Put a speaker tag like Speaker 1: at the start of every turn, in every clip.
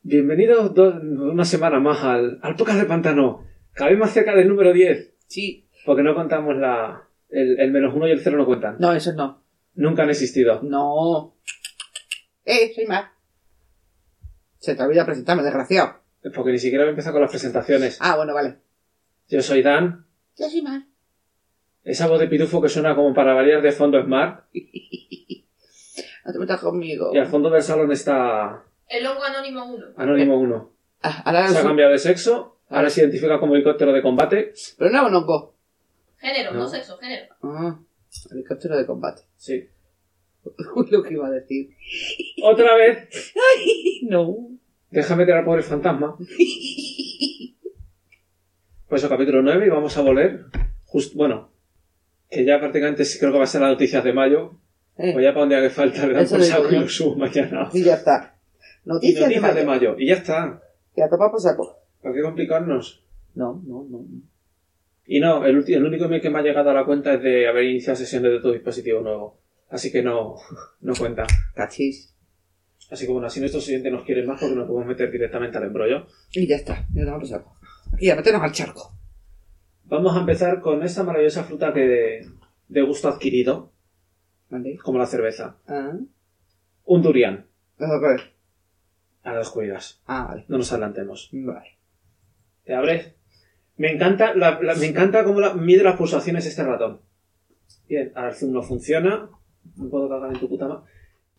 Speaker 1: Bienvenidos una semana más al Podcast de Pantano. Cada vez más cerca del número 10.
Speaker 2: Sí.
Speaker 1: Porque no contamos el menos 1 y el 0 no cuentan.
Speaker 2: No, eso no.
Speaker 1: Nunca han existido.
Speaker 2: No. Soy Mar. Se te olvida presentarme, desgraciado.
Speaker 1: Porque ni siquiera voy a empezar con las presentaciones.
Speaker 2: Ah, bueno, vale.
Speaker 1: Yo soy Dan.
Speaker 2: Yo soy Mar.
Speaker 1: Esa voz de pitufo que suena como para variar de fondo es Mark.
Speaker 2: No te metas conmigo.
Speaker 1: Y al fondo del salón está...
Speaker 3: El hongo anónimo 1.
Speaker 1: Anónimo 1.
Speaker 2: Ahora
Speaker 1: Se ha cambiado de sexo. Ahora se identifica como helicóptero de combate.
Speaker 2: Pero no es un hongo.
Speaker 3: Género,
Speaker 1: No.
Speaker 3: no sexo, género.
Speaker 2: Ah, helicóptero de combate.
Speaker 1: Sí.
Speaker 2: Uy, lo que iba a decir.
Speaker 1: Otra vez.
Speaker 2: No.
Speaker 1: Déjame tirar por el fantasma. Pues el capítulo 9 y vamos a volver. Bueno, que ya prácticamente sí creo que va a ser las noticias de mayo. Pues ya para un día que falta le dan
Speaker 2: Eso
Speaker 1: por
Speaker 2: digo
Speaker 1: saco y
Speaker 2: yo.
Speaker 1: lo subo mañana.
Speaker 2: Y ya está.
Speaker 1: Y
Speaker 2: Noticias,
Speaker 1: de mayo. Y ya está.
Speaker 2: Y a tomar por saco.
Speaker 1: ¿Para qué complicarnos?
Speaker 2: No.
Speaker 1: Y no, el único email que me ha llegado a la cuenta es de haber iniciado sesiones de tu dispositivo nuevo. Así que no cuenta.
Speaker 2: Cachis.
Speaker 1: Así que bueno, así nuestros oyentes nos quieren más porque nos podemos meter directamente al embrollo.
Speaker 2: Y ya está. Ya tomar por saco. Aquí, a meternos al charco.
Speaker 1: Vamos a empezar con esta maravillosa fruta que de gusto adquirido,
Speaker 2: ¿Vale?
Speaker 1: como la cerveza.
Speaker 2: Ah.
Speaker 1: Un durian.
Speaker 2: Ok.
Speaker 1: A las cuidas.
Speaker 2: Ah, vale.
Speaker 1: No nos adelantemos.
Speaker 2: Vale.
Speaker 1: ¿Te abres? Me encanta me encanta cómo mide las pulsaciones este ratón. Bien, ahora el zoom no funciona. No puedo cagar en tu puta madre.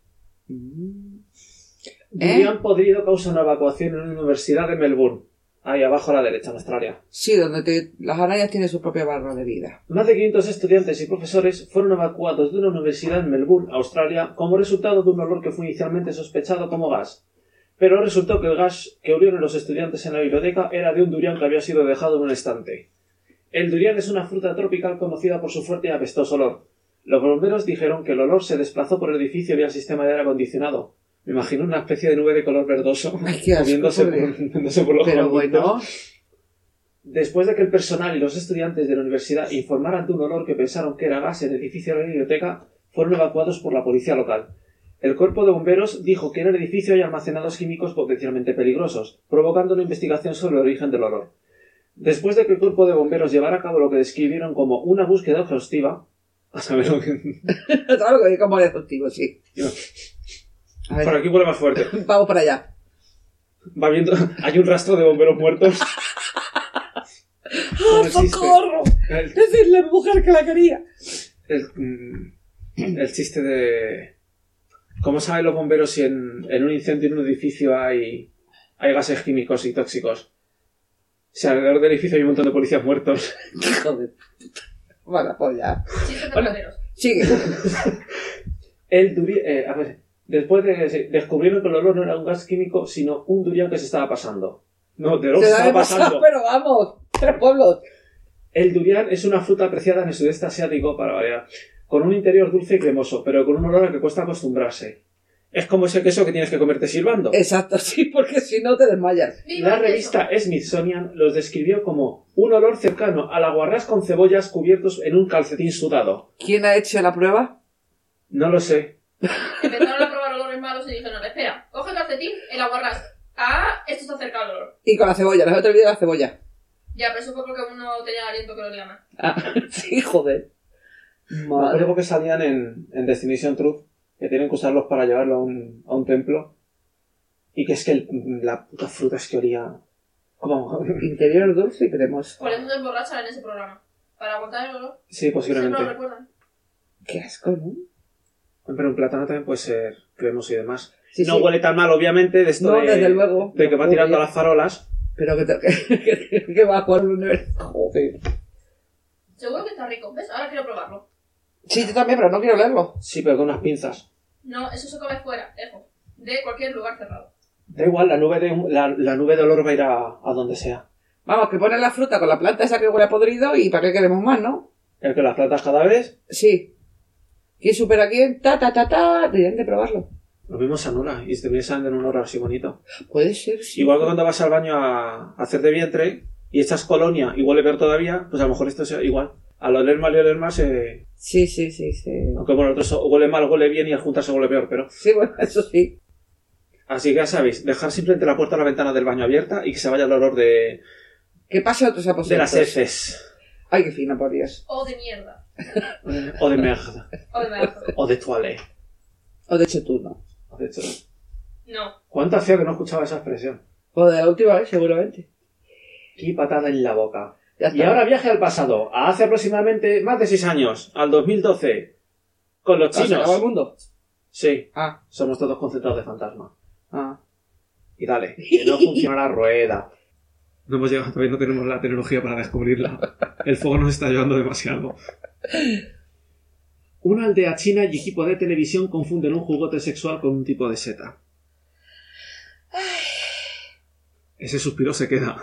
Speaker 1: Durian podrido causa una evacuación en una universidad de Melbourne. Ahí abajo a la derecha, en Australia.
Speaker 2: Sí, donde las arañas tienen su propia barra de vida.
Speaker 1: Más de 500 estudiantes y profesores fueron evacuados de una universidad en Melbourne, Australia, como resultado de un olor que fue inicialmente sospechado como gas. Pero resultó que el gas que olieron los estudiantes en la biblioteca era de un durian que había sido dejado en un estante. El durian es una fruta tropical conocida por su fuerte y apestoso olor. Los bomberos dijeron que el olor se desplazó por el edificio vía sistema de aire acondicionado. Me imagino una especie de nube de color verdoso
Speaker 2: Ay, qué asco,
Speaker 1: moviéndose por los
Speaker 2: Pero
Speaker 1: conductos.
Speaker 2: bueno.
Speaker 1: Después de que el personal y los estudiantes de la universidad informaran de un olor que pensaron que era gas en el edificio de la biblioteca, fueron evacuados por la policía local. El cuerpo de bomberos dijo que en el edificio hay almacenados químicos potencialmente peligrosos, provocando una investigación sobre el origen del olor. Después de que el cuerpo de bomberos llevara a cabo lo que describieron como una búsqueda exhaustiva, a saber lo que...
Speaker 2: Algo que como de exhaustivo, sí. A ver,
Speaker 1: Por aquí huele más fuerte.
Speaker 2: vamos para allá.
Speaker 1: Va viendo... Hay un rastro de bomberos muertos.
Speaker 2: ¡Ah,
Speaker 1: No existe.
Speaker 2: socorro!
Speaker 1: El-
Speaker 2: Decirle a mi mujer que la quería.
Speaker 1: el chiste de... ¿Cómo saben los bomberos si en un incendio en un edificio hay gases químicos y tóxicos? Si alrededor del edificio hay un montón de policías muertos.
Speaker 2: Hijo de puta. Bueno, pues ya.
Speaker 3: Chistes de
Speaker 2: Bueno.
Speaker 3: bomberos.
Speaker 2: Sigue.
Speaker 1: A ver, después de que descubrieron que el olor no era un gas químico, sino un durian que se estaba pasando. No, de lo que se
Speaker 2: Se da
Speaker 1: estaba
Speaker 2: de pasar,
Speaker 1: pasando.
Speaker 2: pero vamos. 3 pueblos.
Speaker 1: El durian es una fruta apreciada en el sudeste asiático, para variar, con un interior dulce y cremoso, pero con un olor al que cuesta acostumbrarse. Es como ese queso que tienes que comerte silbando.
Speaker 2: Exacto, sí, porque si no te desmayas.
Speaker 3: ¡Viva
Speaker 1: La
Speaker 3: el queso!
Speaker 1: revista Smithsonian los describió como un olor cercano al aguarrás con cebollas cubiertos en un calcetín sudado.
Speaker 2: ¿Quién ha hecho la prueba?
Speaker 1: No lo sé.
Speaker 3: Empezaron a probar olores malos y dijeron, espera, coge el calcetín, el aguarrás. Ah, esto está cerca del olor.
Speaker 2: Y con la cebolla, no se te olvide la cebolla.
Speaker 3: Ya, pero eso fue porque uno tenía aliento que lo olía mal.
Speaker 2: Ah, sí, joder.
Speaker 1: Me
Speaker 2: Madre.
Speaker 1: acuerdo que salían en Destination Truth, que tienen que usarlos para llevarlo a un templo. Y que es que la puta fruta es que olía... ¿Cómo?
Speaker 2: Interior dulce y cremoso.
Speaker 3: Por eso se emborrachan en ese programa. Para aguantar el olor.
Speaker 1: Sí,
Speaker 3: Siempre
Speaker 1: posiblemente.
Speaker 3: lo recuerdan.
Speaker 2: Qué asco, ¿no?
Speaker 1: Pero un plátano también puede ser cremoso y demás.
Speaker 2: Sí,
Speaker 1: No
Speaker 2: sí.
Speaker 1: huele tan mal, obviamente, de esto
Speaker 2: No,
Speaker 1: de...
Speaker 2: desde luego.
Speaker 1: De que va tirando a las farolas.
Speaker 2: Pero que va a jugar un universo. Joder.
Speaker 3: Seguro que está rico. ¿Ves? Ahora quiero probarlo.
Speaker 2: Sí, yo también, pero no quiero leerlo.
Speaker 1: Sí, pero con unas pinzas.
Speaker 3: No, eso se come fuera, lejos. De cualquier lugar cerrado.
Speaker 1: Da igual, la nube de olor va a ir a donde sea.
Speaker 2: Vamos, que pones la fruta con la planta esa que huele a podrido y ¿para qué queremos más, no?
Speaker 1: El que las plantas cada vez,
Speaker 2: Sí. ¿Quién supera a quién? Deberían de probarlo.
Speaker 1: lo mismo se anula y se termina saliendo en un olor así bonito.
Speaker 2: Puede ser, sí.
Speaker 1: Igual que cuando vas al baño a hacer de vientre y echas colonia y huele peor todavía, pues a lo mejor esto es igual. Al oler mal y oler más,
Speaker 2: Sí.
Speaker 1: aunque bueno, el otro huele mal, huele bien y al juntarse huele peor, pero...
Speaker 2: Sí, bueno, eso sí.
Speaker 1: Así que ya sabéis, dejar simplemente la puerta o la ventana del baño abierta y que se vaya el olor de
Speaker 2: ¿Qué pasa a otros aposentos?
Speaker 1: las heces.
Speaker 2: Ay, qué fina, por Dios.
Speaker 3: O de mierda.
Speaker 1: O de merda.
Speaker 3: O de mierda.
Speaker 1: O de toilette.
Speaker 2: O de hecho tú, ¿no?
Speaker 1: O de hecho,
Speaker 3: No.
Speaker 1: ¿cuánto hacía que no escuchaba esa expresión?
Speaker 2: O de la última vez, seguramente.
Speaker 1: Y patada en la boca.
Speaker 2: Ya
Speaker 1: Y
Speaker 2: está.
Speaker 1: ahora viaje al pasado, a hace aproximadamente más de 6 años, al 2012, con los
Speaker 2: ¿Se acabó el
Speaker 1: chinos.
Speaker 2: mundo?
Speaker 1: Sí,
Speaker 2: Ah,
Speaker 1: somos todos concentrados de fantasma.
Speaker 2: ah.
Speaker 1: Y dale, que no funciona la rueda. No hemos llegado, todavía no tenemos la tecnología para descubrirla. El fuego nos está llevando demasiado. Una aldea china y equipo de televisión confunden un juguete sexual con un tipo de seta. Ese suspiro se queda.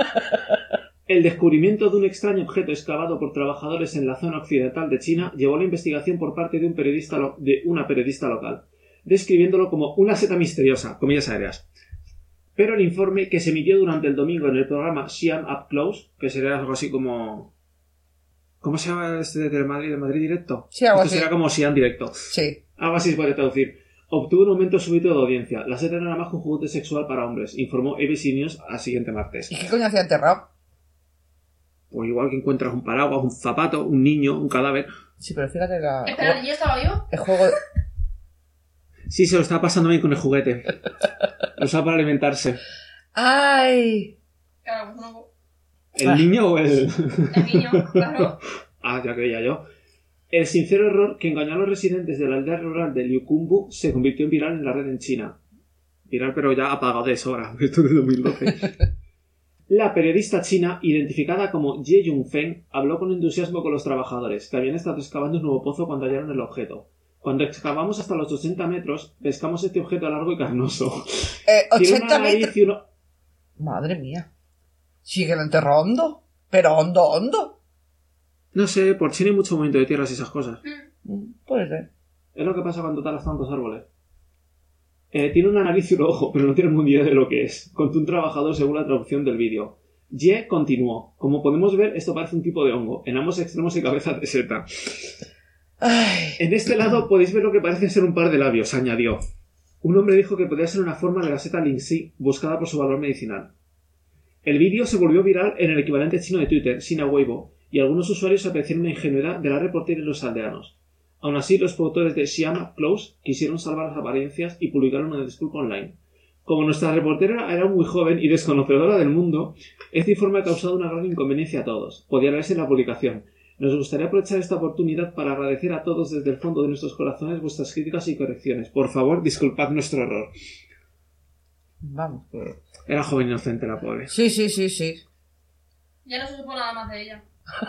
Speaker 1: El descubrimiento de un extraño objeto excavado por trabajadores en la zona occidental de China llevó a la investigación por parte de una periodista local, describiéndolo como una seta misteriosa, comillas aéreas. Pero el informe que se emitió durante el domingo en el programa Xi'an Up Close, que sería algo así como... ¿Cómo se llama este de Telemadrid? ¿De Madrid Directo?
Speaker 2: Sí, algo
Speaker 1: Esto
Speaker 2: así.
Speaker 1: será como Xi'an Directo.
Speaker 2: Sí.
Speaker 1: Algo así se puede traducir. Obtuvo un aumento súbito de audiencia. La seta no era más que un juguete sexual para hombres, informó ABC News al siguiente martes.
Speaker 2: ¿Y qué coño hacía enterrado?
Speaker 1: Pues igual que encuentras un paraguas, un zapato, un niño, un cadáver.
Speaker 2: Sí, pero fíjate la...
Speaker 3: Espera, ¿yo estaba vivo?
Speaker 2: El juego...
Speaker 1: Sí, se lo está pasando bien con el juguete. Lo usa para alimentarse.
Speaker 2: ¡Ay!
Speaker 3: Claro, pues no.
Speaker 1: ¿El niño o el...?
Speaker 3: El niño, claro.
Speaker 1: Ah, ya creía yo. El sincero error que engañó a los residentes de la aldea rural de Liukumbu se convirtió en viral en la red en China. Viral, pero ya apagado de sobra. Esto es de 2012. La periodista china, identificada como Ye Yunfeng, habló con entusiasmo con los trabajadores, que habían estado excavando un nuevo pozo cuando hallaron el objeto. Cuando excavamos hasta los 80 metros, pescamos este objeto largo y carnoso. Tiene
Speaker 2: 80
Speaker 1: una nariz
Speaker 2: metros...
Speaker 1: y uno...
Speaker 2: Madre mía. ¿Sigue el enterro hondo? Pero hondo, hondo.
Speaker 1: No sé, por China hay mucho movimiento de tierras y esas cosas.
Speaker 2: Puede ser.
Speaker 1: Es lo que pasa cuando talas tantos árboles. Tiene una nariz y un ojo, pero no tiene ni idea de lo que es, contó un trabajador según la traducción del vídeo. Ye continuó. Como podemos ver, esto parece un tipo de hongo, en ambos extremos y cabeza de seta.
Speaker 2: Ay.
Speaker 1: En este lado podéis ver lo que parece ser un par de labios, añadió. Un hombre dijo que podía ser una forma de la seta Lingxi, buscada por su valor medicinal. El vídeo se volvió viral en el equivalente chino de Twitter, Sina Weibo, y algunos usuarios apreciaron la ingenuidad de la reportera y los aldeanos. Aún así, los productores de Xi'an Up Close quisieron salvar las apariencias y publicaron una disculpa online. Como nuestra reportera era muy joven y desconocedora del mundo, este informe ha causado una gran inconveniencia a todos. Podía leerse en la publicación. Nos gustaría aprovechar esta oportunidad para agradecer a todos desde el fondo de nuestros corazones vuestras críticas y correcciones. Por favor, disculpad nuestro error.
Speaker 2: Vamos, que...
Speaker 1: Era joven inocente la pobre.
Speaker 2: Sí, sí, sí, sí.
Speaker 3: Ya no se supo nada más de ella.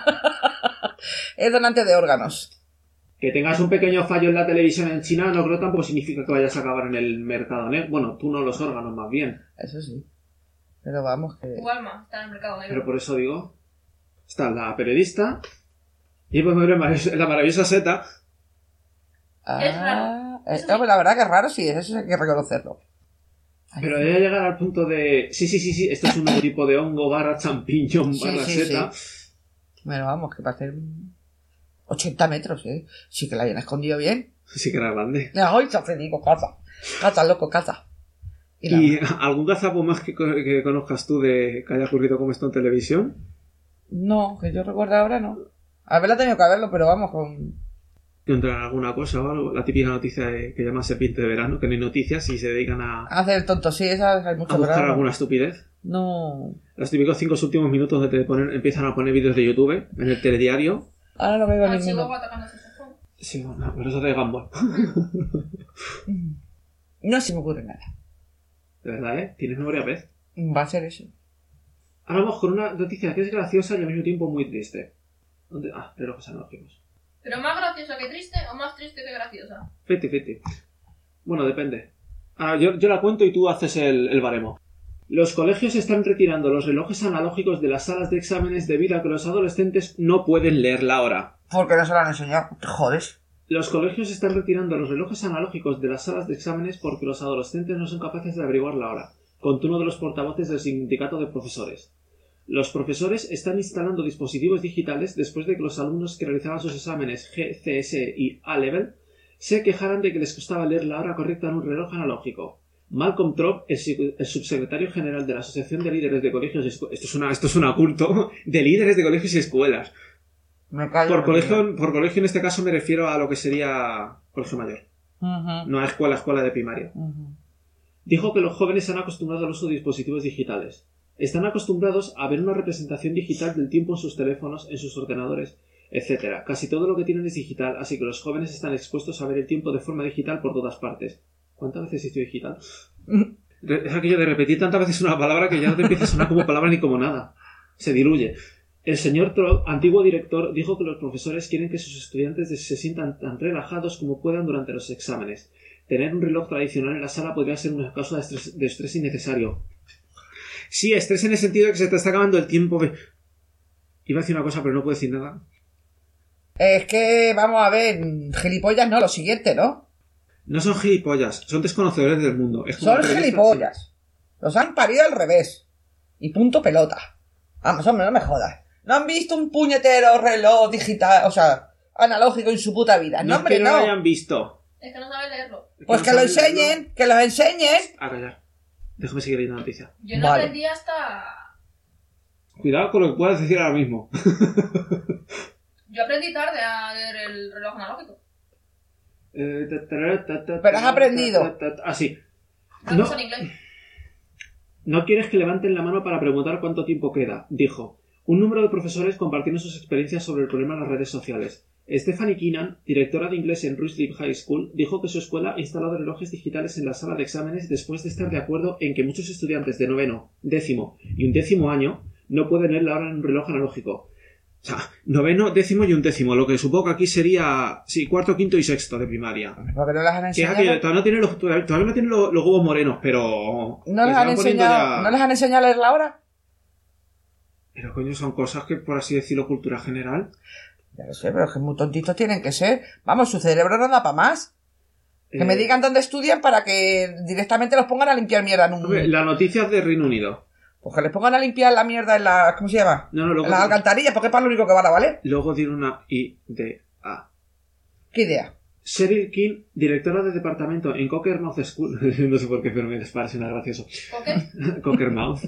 Speaker 2: Es donante de órganos.
Speaker 1: Que tengas un pequeño fallo en la televisión en China no creo tampoco significa que vayas a acabar en el mercado negro. Bueno, tú no, los órganos más bien.
Speaker 2: Eso sí. Pero vamos, que...
Speaker 3: Tu alma está en el mercado negro.
Speaker 1: Pero por eso digo, está la periodista y pues la maravillosa seta.
Speaker 3: Es raro. Eso sí.
Speaker 2: La verdad que es raro, sí, eso hay que reconocerlo. Ay,
Speaker 1: Pero debe llegar al punto de... Sí, esto es un nuevo tipo de hongo, barra champiñón,
Speaker 2: Sí,
Speaker 1: barra
Speaker 2: sí,
Speaker 1: seta.
Speaker 2: Bueno, vamos, que para hacer 80 metros, ¿eh? Sí que la hayan escondido bien.
Speaker 1: Sí que era grande.
Speaker 2: Ay, ya te digo, caza. Caza, loco, caza.
Speaker 1: ¿Y algún gazapo más que conozcas tú de que haya ocurrido como esto en televisión?
Speaker 2: No, que yo recuerdo ahora no. Haberla tenido que haberlo, pero vamos con...
Speaker 1: ¿Entra alguna cosa o algo? La típica noticia que llaman serpiente de verano, que no hay noticias y se dedican a
Speaker 2: Hacer el tonto, sí, esas hay mucho,
Speaker 1: buscar
Speaker 2: pero...
Speaker 1: alguna estupidez.
Speaker 2: No.
Speaker 1: Los típicos 5 últimos minutos donde empiezan a poner vídeos de YouTube en el telediario.
Speaker 2: Ahora no veo
Speaker 3: Al
Speaker 2: ninguno.
Speaker 3: chihuahua tocando el saxofón.
Speaker 1: Sí, no, pero eso de Gumball.
Speaker 2: No se me ocurre nada.
Speaker 1: De verdad, ¿eh? Tienes memoria pez.
Speaker 2: Va a ser eso.
Speaker 1: Ahora vamos con una noticia que es graciosa y al mismo tiempo muy triste. Relojes analógicos.
Speaker 3: ¿Pero más graciosa que triste o más triste que graciosa?
Speaker 1: Fete. Bueno, depende. Yo la cuento y tú haces el baremo. Los colegios están retirando los relojes analógicos de las salas de exámenes debido a que los adolescentes no pueden leer la hora.
Speaker 2: ¿Por qué no se lo han enseñado? Te jodes.
Speaker 1: Los colegios están retirando los relojes analógicos de las salas de exámenes porque los adolescentes no son capaces de averiguar la hora, contó uno de los portavoces del sindicato de profesores. Los profesores están instalando dispositivos digitales después de que los alumnos que realizaban sus exámenes GCSE y A-Level se quejaran de que les costaba leer la hora correcta en un reloj analógico. Malcolm Trop, el subsecretario general de la Asociación de Líderes de Colegios y Escuelas... Esto suena culto. De líderes de colegios y escuelas. Por colegio en este caso me refiero a lo que sería colegio mayor. No a escuela de primaria. Dijo que los jóvenes se han acostumbrado al uso de dispositivos digitales. Están acostumbrados a ver una representación digital del tiempo en sus teléfonos, en sus ordenadores, etc. Casi todo lo que tienen es digital, así que los jóvenes están expuestos a ver el tiempo de forma digital por todas partes. ¿Cuántas veces he dicho digital? Es aquello de repetir tantas veces una palabra que ya no te empieza a sonar como palabra ni como nada. Se diluye. El señor Troll, antiguo director, dijo que los profesores quieren que sus estudiantes se sientan tan relajados como puedan durante los exámenes. Tener un reloj tradicional en la sala podría ser una causa de estrés innecesario. Sí, estrés en el sentido de que se te está acabando el tiempo. Iba a decir una cosa, pero no puedo decir nada.
Speaker 2: Es que, vamos a ver, gilipollas no, lo siguiente, ¿no?
Speaker 1: No son gilipollas, son desconocedores del mundo.
Speaker 2: Son gilipollas. Los han parido al revés. Y punto pelota. Vamos, hombre, no me jodas. No han visto un puñetero reloj digital, o sea, analógico en su puta vida. No, hombre,
Speaker 1: es que no lo hayan visto.
Speaker 3: Es que no saben leerlo.
Speaker 2: Pues que lo enseñen, que los enseñen.
Speaker 1: A callar. Déjame seguir leyendo la noticia.
Speaker 3: Yo no aprendí hasta...
Speaker 1: Cuidado con lo que puedas decir ahora mismo.
Speaker 3: Yo aprendí tarde a leer el reloj analógico.
Speaker 2: Pero has aprendido.
Speaker 1: Así.
Speaker 3: Vamos en inglés.
Speaker 1: No quieres que levanten la mano para preguntar cuánto tiempo queda, dijo. Un número de profesores compartieron sus experiencias sobre el problema en las redes sociales. Stephanie Keenan, directora de inglés en Ruislip High School, dijo que su escuela ha instalado relojes digitales en la sala de exámenes después de estar de acuerdo en que muchos estudiantes de noveno, décimo y undécimo año no pueden leer la hora en un reloj analógico. O sea, noveno, décimo y undécimo, lo que supongo que aquí sería, sí, cuarto, quinto y sexto de primaria.
Speaker 2: ¿Por qué no las han enseñado?
Speaker 1: Todavía no tienen los huevos morenos, pero...
Speaker 2: ¿No les han enseñado, ¿no les han enseñado a leer la hora?
Speaker 1: Pero coño, son cosas que, por así decirlo, cultura general.
Speaker 2: Ya lo sé, pero es que muy tontitos tienen que ser. Vamos, su cerebro no da para más. Que me digan dónde estudian para que directamente los pongan a limpiar mierda en un...
Speaker 1: La noticia es de Reino Unido.
Speaker 2: Pues que les pongan a limpiar la mierda en la... ¿Cómo se llama?
Speaker 1: Luego,
Speaker 2: en las alcantarillas, porque es para lo único que van a valer.
Speaker 1: Luego tiene una idea.
Speaker 2: ¿Qué idea?
Speaker 1: Cheryl King, directora de departamento en Cockermouth School... no sé por qué, pero me les parece nada gracioso.
Speaker 3: ¿Qué?
Speaker 1: Cockermouth.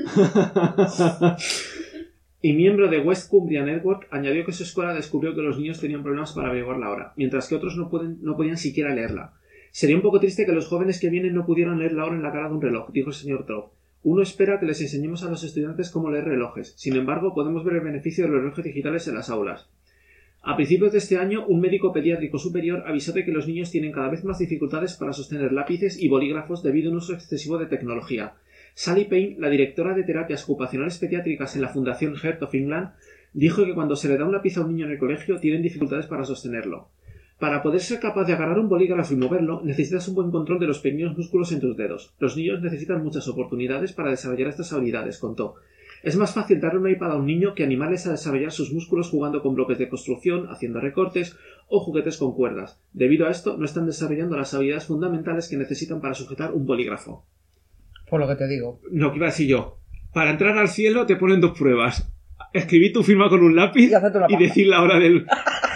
Speaker 1: Y miembro de West Cumbria Network, añadió que su escuela descubrió que los niños tenían problemas para averiguar la hora, mientras que otros no podían siquiera leerla. Sería un poco triste que los jóvenes que vienen no pudieran leer la hora en la cara de un reloj, dijo el señor Trout. Uno espera que les enseñemos a los estudiantes cómo leer relojes. Sin embargo, podemos ver el beneficio de los relojes digitales en las aulas. A principios de este año, un médico pediátrico superior avisó de que los niños tienen cada vez más dificultades para sostener lápices y bolígrafos debido a un uso excesivo de tecnología. Sally Payne, la directora de terapias ocupacionales pediátricas en la Fundación Heart of England, dijo que cuando se le da un lápiz a un niño en el colegio tienen dificultades para sostenerlo. Para poder ser capaz de agarrar un bolígrafo y moverlo, necesitas un buen control de los pequeños músculos en tus dedos. Los niños necesitan muchas oportunidades para desarrollar estas habilidades, contó. Es más fácil darle un iPad a un niño que animarles a desarrollar sus músculos jugando con bloques de construcción, haciendo recortes o juguetes con cuerdas. Debido a esto, no están desarrollando las habilidades fundamentales que necesitan para sujetar un bolígrafo.
Speaker 2: Por lo que te digo.
Speaker 1: Lo que iba a decir yo. Para entrar al cielo te ponen dos pruebas. Escribir tu firma con un lápiz y decir la hora del...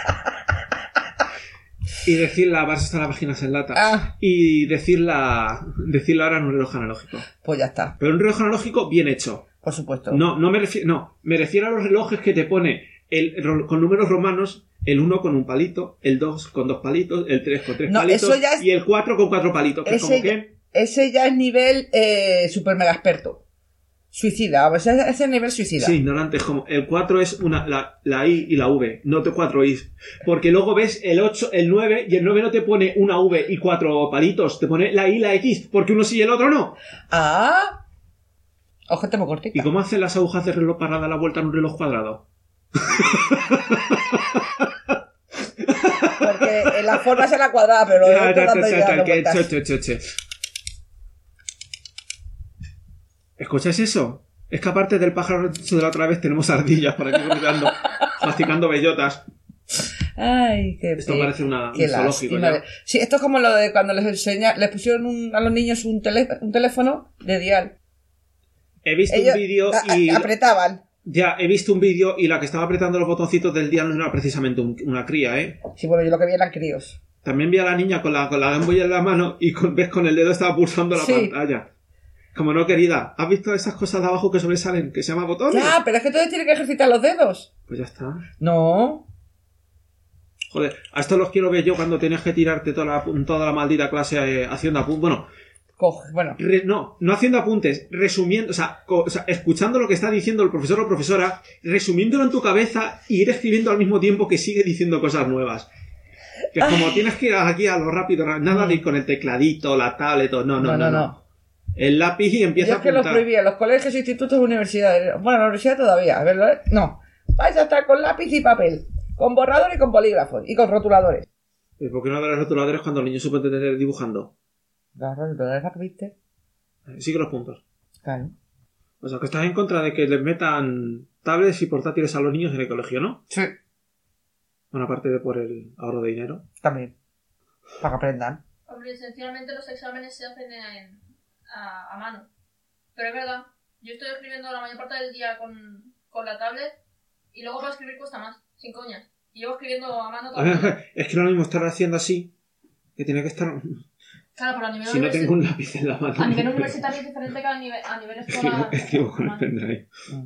Speaker 1: y decir la... Vas a estar las páginas en lata. Y decir la hora en un reloj analógico.
Speaker 2: Pues ya está.
Speaker 1: Pero un reloj analógico bien hecho.
Speaker 2: Por supuesto.
Speaker 1: No me refiero a los relojes que te pone con números romanos, el 1 con un palito, el 2 con 2 palitos, el 3 con 3 palitos eso ya es... y el 4 con 4 palitos. Que
Speaker 2: ese,
Speaker 1: es como que...
Speaker 2: ese ya es nivel super mega experto. Suicida, ese es el nivel suicida.
Speaker 1: Sí, ignorante, es como el 4 es la I y la V, no te 4 I. Porque luego ves el 8, el 9 y el 9 no te pone una V y 4 palitos, te pone la I y la X, porque uno sí y el otro no.
Speaker 2: Ojete muy cortita.
Speaker 1: ¿Y cómo hacen las agujas de reloj para dar la vuelta en un reloj cuadrado?
Speaker 2: Porque la forma es la cuadrada, pero
Speaker 1: ¿Escuchas eso? Es que aparte del pájaro de la otra vez tenemos ardillas por aquí cruzando, masticando bellotas.
Speaker 2: Ay, qué
Speaker 1: esto parece un zoológico ya.
Speaker 2: Sí, esto es como lo de cuando les pusieron a los niños un teléfono de dial.
Speaker 1: He visto un vídeo y...
Speaker 2: apretaban.
Speaker 1: Ya, he visto un vídeo y la que estaba apretando los botoncitos del dial no era precisamente una cría, ¿eh?
Speaker 2: Sí, bueno, yo lo que vi eran críos.
Speaker 1: También vi a la niña con la Game Boy en la mano y ves con el dedo estaba pulsando la
Speaker 2: Sí.
Speaker 1: pantalla. Como no, querida, ¿has visto esas cosas de abajo que sobresalen? Que se llaman botones.
Speaker 2: Ya, pero es que entonces tiene que ejercitar los dedos.
Speaker 1: Pues ya está.
Speaker 2: No.
Speaker 1: Joder, a esto los quiero ver yo cuando tienes que tirarte toda la maldita clase haciendo apuntes. Bueno,
Speaker 2: Bueno,
Speaker 1: no haciendo apuntes, resumiendo, o sea, escuchando lo que está diciendo el profesor o profesora, resumiéndolo en tu cabeza y ir escribiendo al mismo tiempo que sigue diciendo cosas nuevas. Que es como tienes que ir aquí a lo rápido, nada de ir con el tecladito, la tablet, no. El lápiz y empieza
Speaker 2: yo
Speaker 1: a
Speaker 2: es que los
Speaker 1: apuntar.
Speaker 2: prohibía, los colegios, institutos, universidades. Bueno, la universidad todavía, a ver, no. Vais a estar con lápiz y papel, con borrador y con bolígrafos, y con rotuladores.
Speaker 1: ¿Y por qué no de los rotuladores cuando el niño se puede tener dibujando?
Speaker 2: Los rotuladores, ¿viste?
Speaker 1: Sigue los puntos.
Speaker 2: Claro.
Speaker 1: O sea, que estás en contra de que les metan tablets y portátiles a los niños en el colegio, ¿no?
Speaker 2: Sí.
Speaker 1: Bueno, aparte de por el ahorro de dinero.
Speaker 2: También. Para que aprendan.
Speaker 3: Hombre, esencialmente los exámenes se hacen a mano. Pero es verdad, yo estoy escribiendo la mayor parte del día con la tablet y luego para escribir cuesta más, sin coñas. Y llevo escribiendo a mano todo el día.
Speaker 1: Es que no es lo mismo estar haciendo así, que tiene que estar...
Speaker 3: Claro, pero a nivel
Speaker 1: Si no tengo un lápiz en la mano...
Speaker 3: A nivel universitario es diferente que a nivel escolar.
Speaker 1: Escribo con el pendrive.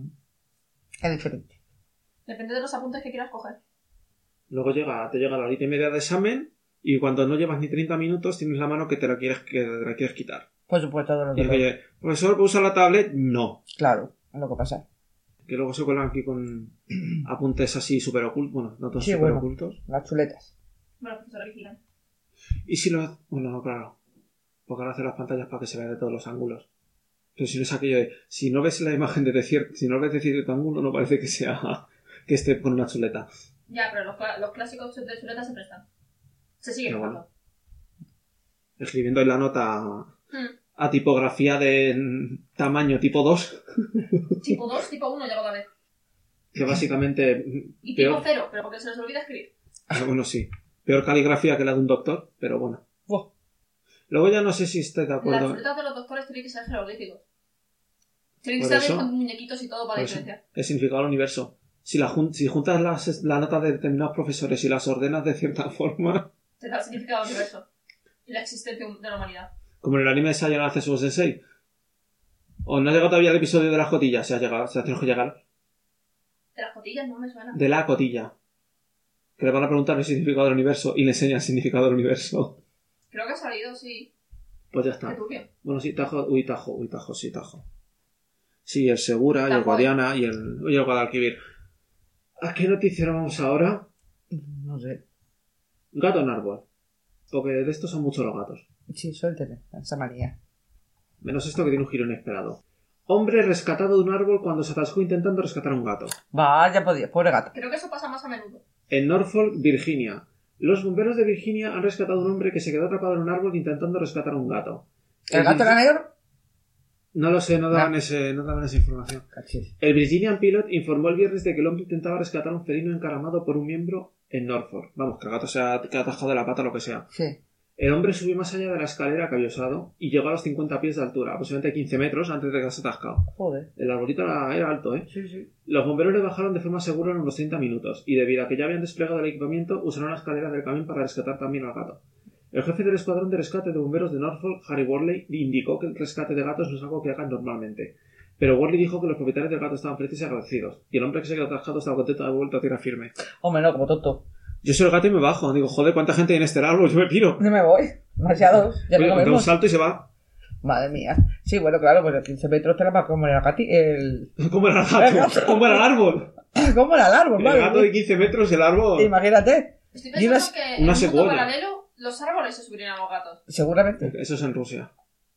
Speaker 2: Es diferente.
Speaker 3: Depende de los apuntes que quieras coger.
Speaker 1: Luego te llega la horita y media de examen y cuando no llevas ni 30 minutos tienes la mano que te la quieres quitar.
Speaker 2: Por supuesto, todos los
Speaker 1: Y
Speaker 2: demás.
Speaker 1: oye, profesor, ¿usa la tablet? No.
Speaker 2: Claro, es lo que pasa.
Speaker 1: Que luego se cuelan aquí con apuntes así súper ocultos. Bueno, no todos
Speaker 2: Sí,
Speaker 1: súper
Speaker 2: bueno.
Speaker 1: ocultos.
Speaker 2: Las chuletas.
Speaker 3: Bueno, pues ahora vigilan.
Speaker 1: Y si lo... Bueno, no, claro. Porque ahora hace las pantallas para que se vea de todos los ángulos. Pero si no es aquello de... Si no ves la imagen si no ves de cierto ángulo, no parece que sea... que esté con una chuleta.
Speaker 3: Ya, pero los clásicos de chuleta se prestan. Se siguen
Speaker 1: Pero
Speaker 3: usando.
Speaker 1: Escribiendo en la nota a tipografía de tamaño tipo 2,
Speaker 3: Tipo 2, tipo 1 llegó a ver.
Speaker 1: que básicamente...
Speaker 3: Y
Speaker 1: peor...
Speaker 3: tipo 0, pero porque se les olvida escribir.
Speaker 1: Bueno, sí. Peor caligrafía que la de un doctor, pero bueno.
Speaker 2: Buah.
Speaker 1: Luego ya no sé si estoy de
Speaker 3: Las
Speaker 1: acuerdo.
Speaker 3: chuletas de los doctores tienen que ser jeroglíficos. Tienen que
Speaker 1: Por
Speaker 3: ser
Speaker 1: eso-
Speaker 3: con muñequitos y todo para
Speaker 1: Por eso,
Speaker 3: diferenciar.
Speaker 1: el significado del universo. Si juntas las notas de determinados profesores y las ordenas de cierta forma,
Speaker 3: Te da el significado del universo. Y la existencia de la humanidad.
Speaker 1: como en el anime de Sayonara Tetsuo Sensei. ¿O no ha llegado todavía el episodio de las cotillas? Se ha tenido que llegar.
Speaker 3: De las cotillas no me suena.
Speaker 1: De la cotilla. Que le van a preguntar el significado del universo y le enseña el significado del universo.
Speaker 3: Creo que ha salido, sí.
Speaker 1: Pues ya
Speaker 3: De
Speaker 1: está.
Speaker 3: turbio.
Speaker 1: Bueno, sí, Tajo. Sí, Tajo. Sí, el Segura y el
Speaker 3: Tajo.
Speaker 1: Guadiana y el Guadalquivir. ¿A qué noticiero vamos ahora?
Speaker 2: No sé.
Speaker 1: Gato en árbol. Porque de estos son muchos los gatos.
Speaker 2: Sí, suele tener esa manía.
Speaker 1: Menos esto que tiene un giro inesperado. Hombre rescatado de un árbol cuando se atascó intentando rescatar a un gato.
Speaker 2: Vaya, podía. Pobre gato.
Speaker 3: Creo que eso pasa más a menudo.
Speaker 1: En Norfolk, Virginia. Los bomberos de Virginia han rescatado a un hombre que se quedó atrapado en un árbol intentando rescatar a un gato.
Speaker 2: ¿El gato era negro?
Speaker 1: No lo sé, no daban
Speaker 2: No.
Speaker 1: esa información.
Speaker 2: Cachis.
Speaker 1: El Virginian Pilot informó el viernes de que el hombre intentaba rescatar a un felino encaramado por un miembro en Norfolk. Vamos, que el gato se ha atajado de la pata o lo que sea.
Speaker 2: Sí.
Speaker 1: El hombre subió más allá de la escalera que había usado y llegó a los 50 pies de altura, aproximadamente 15 metros antes de quedarse atascado.
Speaker 2: Joder.
Speaker 1: El arbolito era alto, ¿eh?
Speaker 2: Sí, sí.
Speaker 1: Los bomberos le bajaron de forma segura en unos 30 minutos y debido a que ya habían desplegado el equipamiento, usaron la escalera del camión para rescatar también al gato. El jefe del escuadrón de rescate de bomberos de Norfolk, Harry Worley, indicó que el rescate de gatos no es algo que hagan normalmente. Pero Worley dijo que los propietarios del gato estaban felices y agradecidos, y el hombre que se quedó atascado estaba contento de haber vuelto a tierra firme.
Speaker 2: Hombre, no, como tonto.
Speaker 1: Yo soy el gato y me bajo. Digo, joder, ¿cuánta gente hay en este árbol? Yo me piro.
Speaker 2: No me voy. Demasiados. Ya
Speaker 1: Oye,
Speaker 2: no
Speaker 1: da un
Speaker 2: comemos.
Speaker 1: salto y se va.
Speaker 2: Madre mía. Sí, bueno, claro, pues a 15 metros te la va a comer el gati.
Speaker 1: ¿Cómo era el
Speaker 2: El
Speaker 1: gato?
Speaker 2: gato.
Speaker 1: ¿Cómo era el árbol?
Speaker 2: ¿Cómo era el árbol?
Speaker 1: El
Speaker 2: Madre
Speaker 1: gato
Speaker 2: mía.
Speaker 1: de 15 metros, el árbol.
Speaker 2: Imagínate.
Speaker 3: Estoy
Speaker 2: Y
Speaker 3: pensando que en
Speaker 1: una
Speaker 3: un mundo
Speaker 1: secuoya.
Speaker 3: paralelo los árboles se subirían a los gatos.
Speaker 2: Seguramente.
Speaker 1: Eso es en Rusia.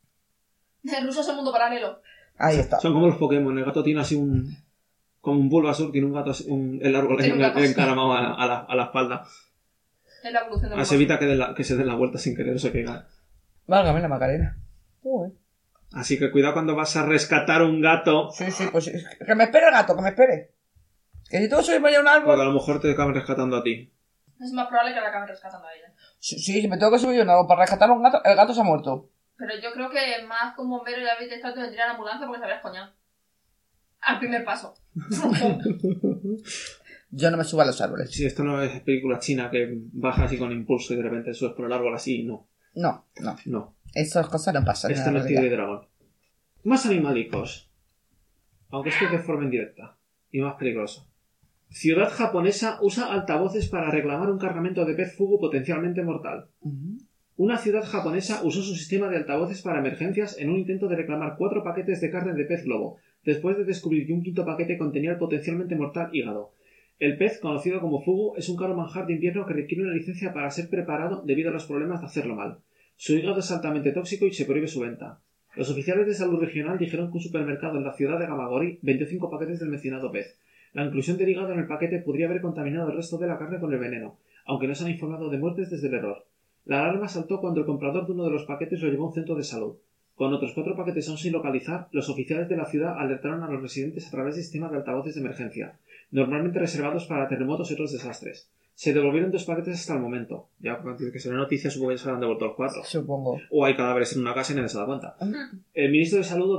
Speaker 3: En ruso es el mundo paralelo.
Speaker 2: Ahí está.
Speaker 1: Son como los Pokémon. El gato tiene así como un Bulbasaur, tiene un gato así, el árbol
Speaker 3: Tiene un gato así.
Speaker 1: encaramado a la espalda.
Speaker 3: Es la evolución del
Speaker 1: Así evita que se den la vuelta sin querer o se caiga.
Speaker 2: Válgame la Macarena. Joder.
Speaker 1: Así que cuidado cuando vas a rescatar un gato,
Speaker 2: Sí, sí, pues que me espere el gato, que me espere. Que si tú subimos ya a un
Speaker 1: porque a
Speaker 2: árbol.
Speaker 1: lo mejor te acaban rescatando a ti.
Speaker 3: Es más probable que la acaben rescatando a ella.
Speaker 2: Sí, si me tengo que subir yo a un árbol para rescatar a un gato, el gato se ha muerto.
Speaker 3: Pero yo creo que más que un bombero ya habéis estado te vendría la ambulancia porque se habría coñado. Al primer paso.
Speaker 2: Yo no me subo a los árboles.
Speaker 1: Si esto no es película china que baja así con impulso y de repente subes por el árbol así, no. No.
Speaker 2: Esas cosas no pasan.
Speaker 1: Esto
Speaker 2: en
Speaker 1: no
Speaker 2: la
Speaker 1: es Tigre y
Speaker 2: realidad.
Speaker 1: Dragón. Más animalicos. Aunque esto es de forma indirecta. Y más peligroso. Ciudad japonesa usa altavoces para reclamar un cargamento de pez fugu potencialmente mortal.
Speaker 2: Ujú.
Speaker 1: Una ciudad japonesa usó su sistema de altavoces para emergencias en un intento de reclamar 4 paquetes de carne de pez globo, después de descubrir que un quinto paquete contenía el potencialmente mortal hígado. El pez, conocido como fugu, es un caro manjar de invierno que requiere una licencia para ser preparado debido a los problemas de hacerlo mal. Su hígado es altamente tóxico y se prohíbe su venta. Los oficiales de salud regional dijeron que un supermercado en la ciudad de Gamagori vendió 5 paquetes del mencionado pez. La inclusión del hígado en el paquete podría haber contaminado el resto de la carne con el veneno, aunque no se han informado de muertes desde el error. La alarma saltó cuando el comprador de uno de los paquetes lo llevó a un centro de salud. Con otros 4 paquetes aún sin localizar, los oficiales de la ciudad alertaron a los residentes a través de sistemas de altavoces de emergencia, normalmente reservados para terremotos y otros desastres. Se devolvieron 2 paquetes hasta el momento. Ya, antes de que se la noticia, supongo que se han devuelto los 4.
Speaker 2: Supongo.
Speaker 1: O hay cadáveres en una casa y nadie se da cuenta. El ministro de Salud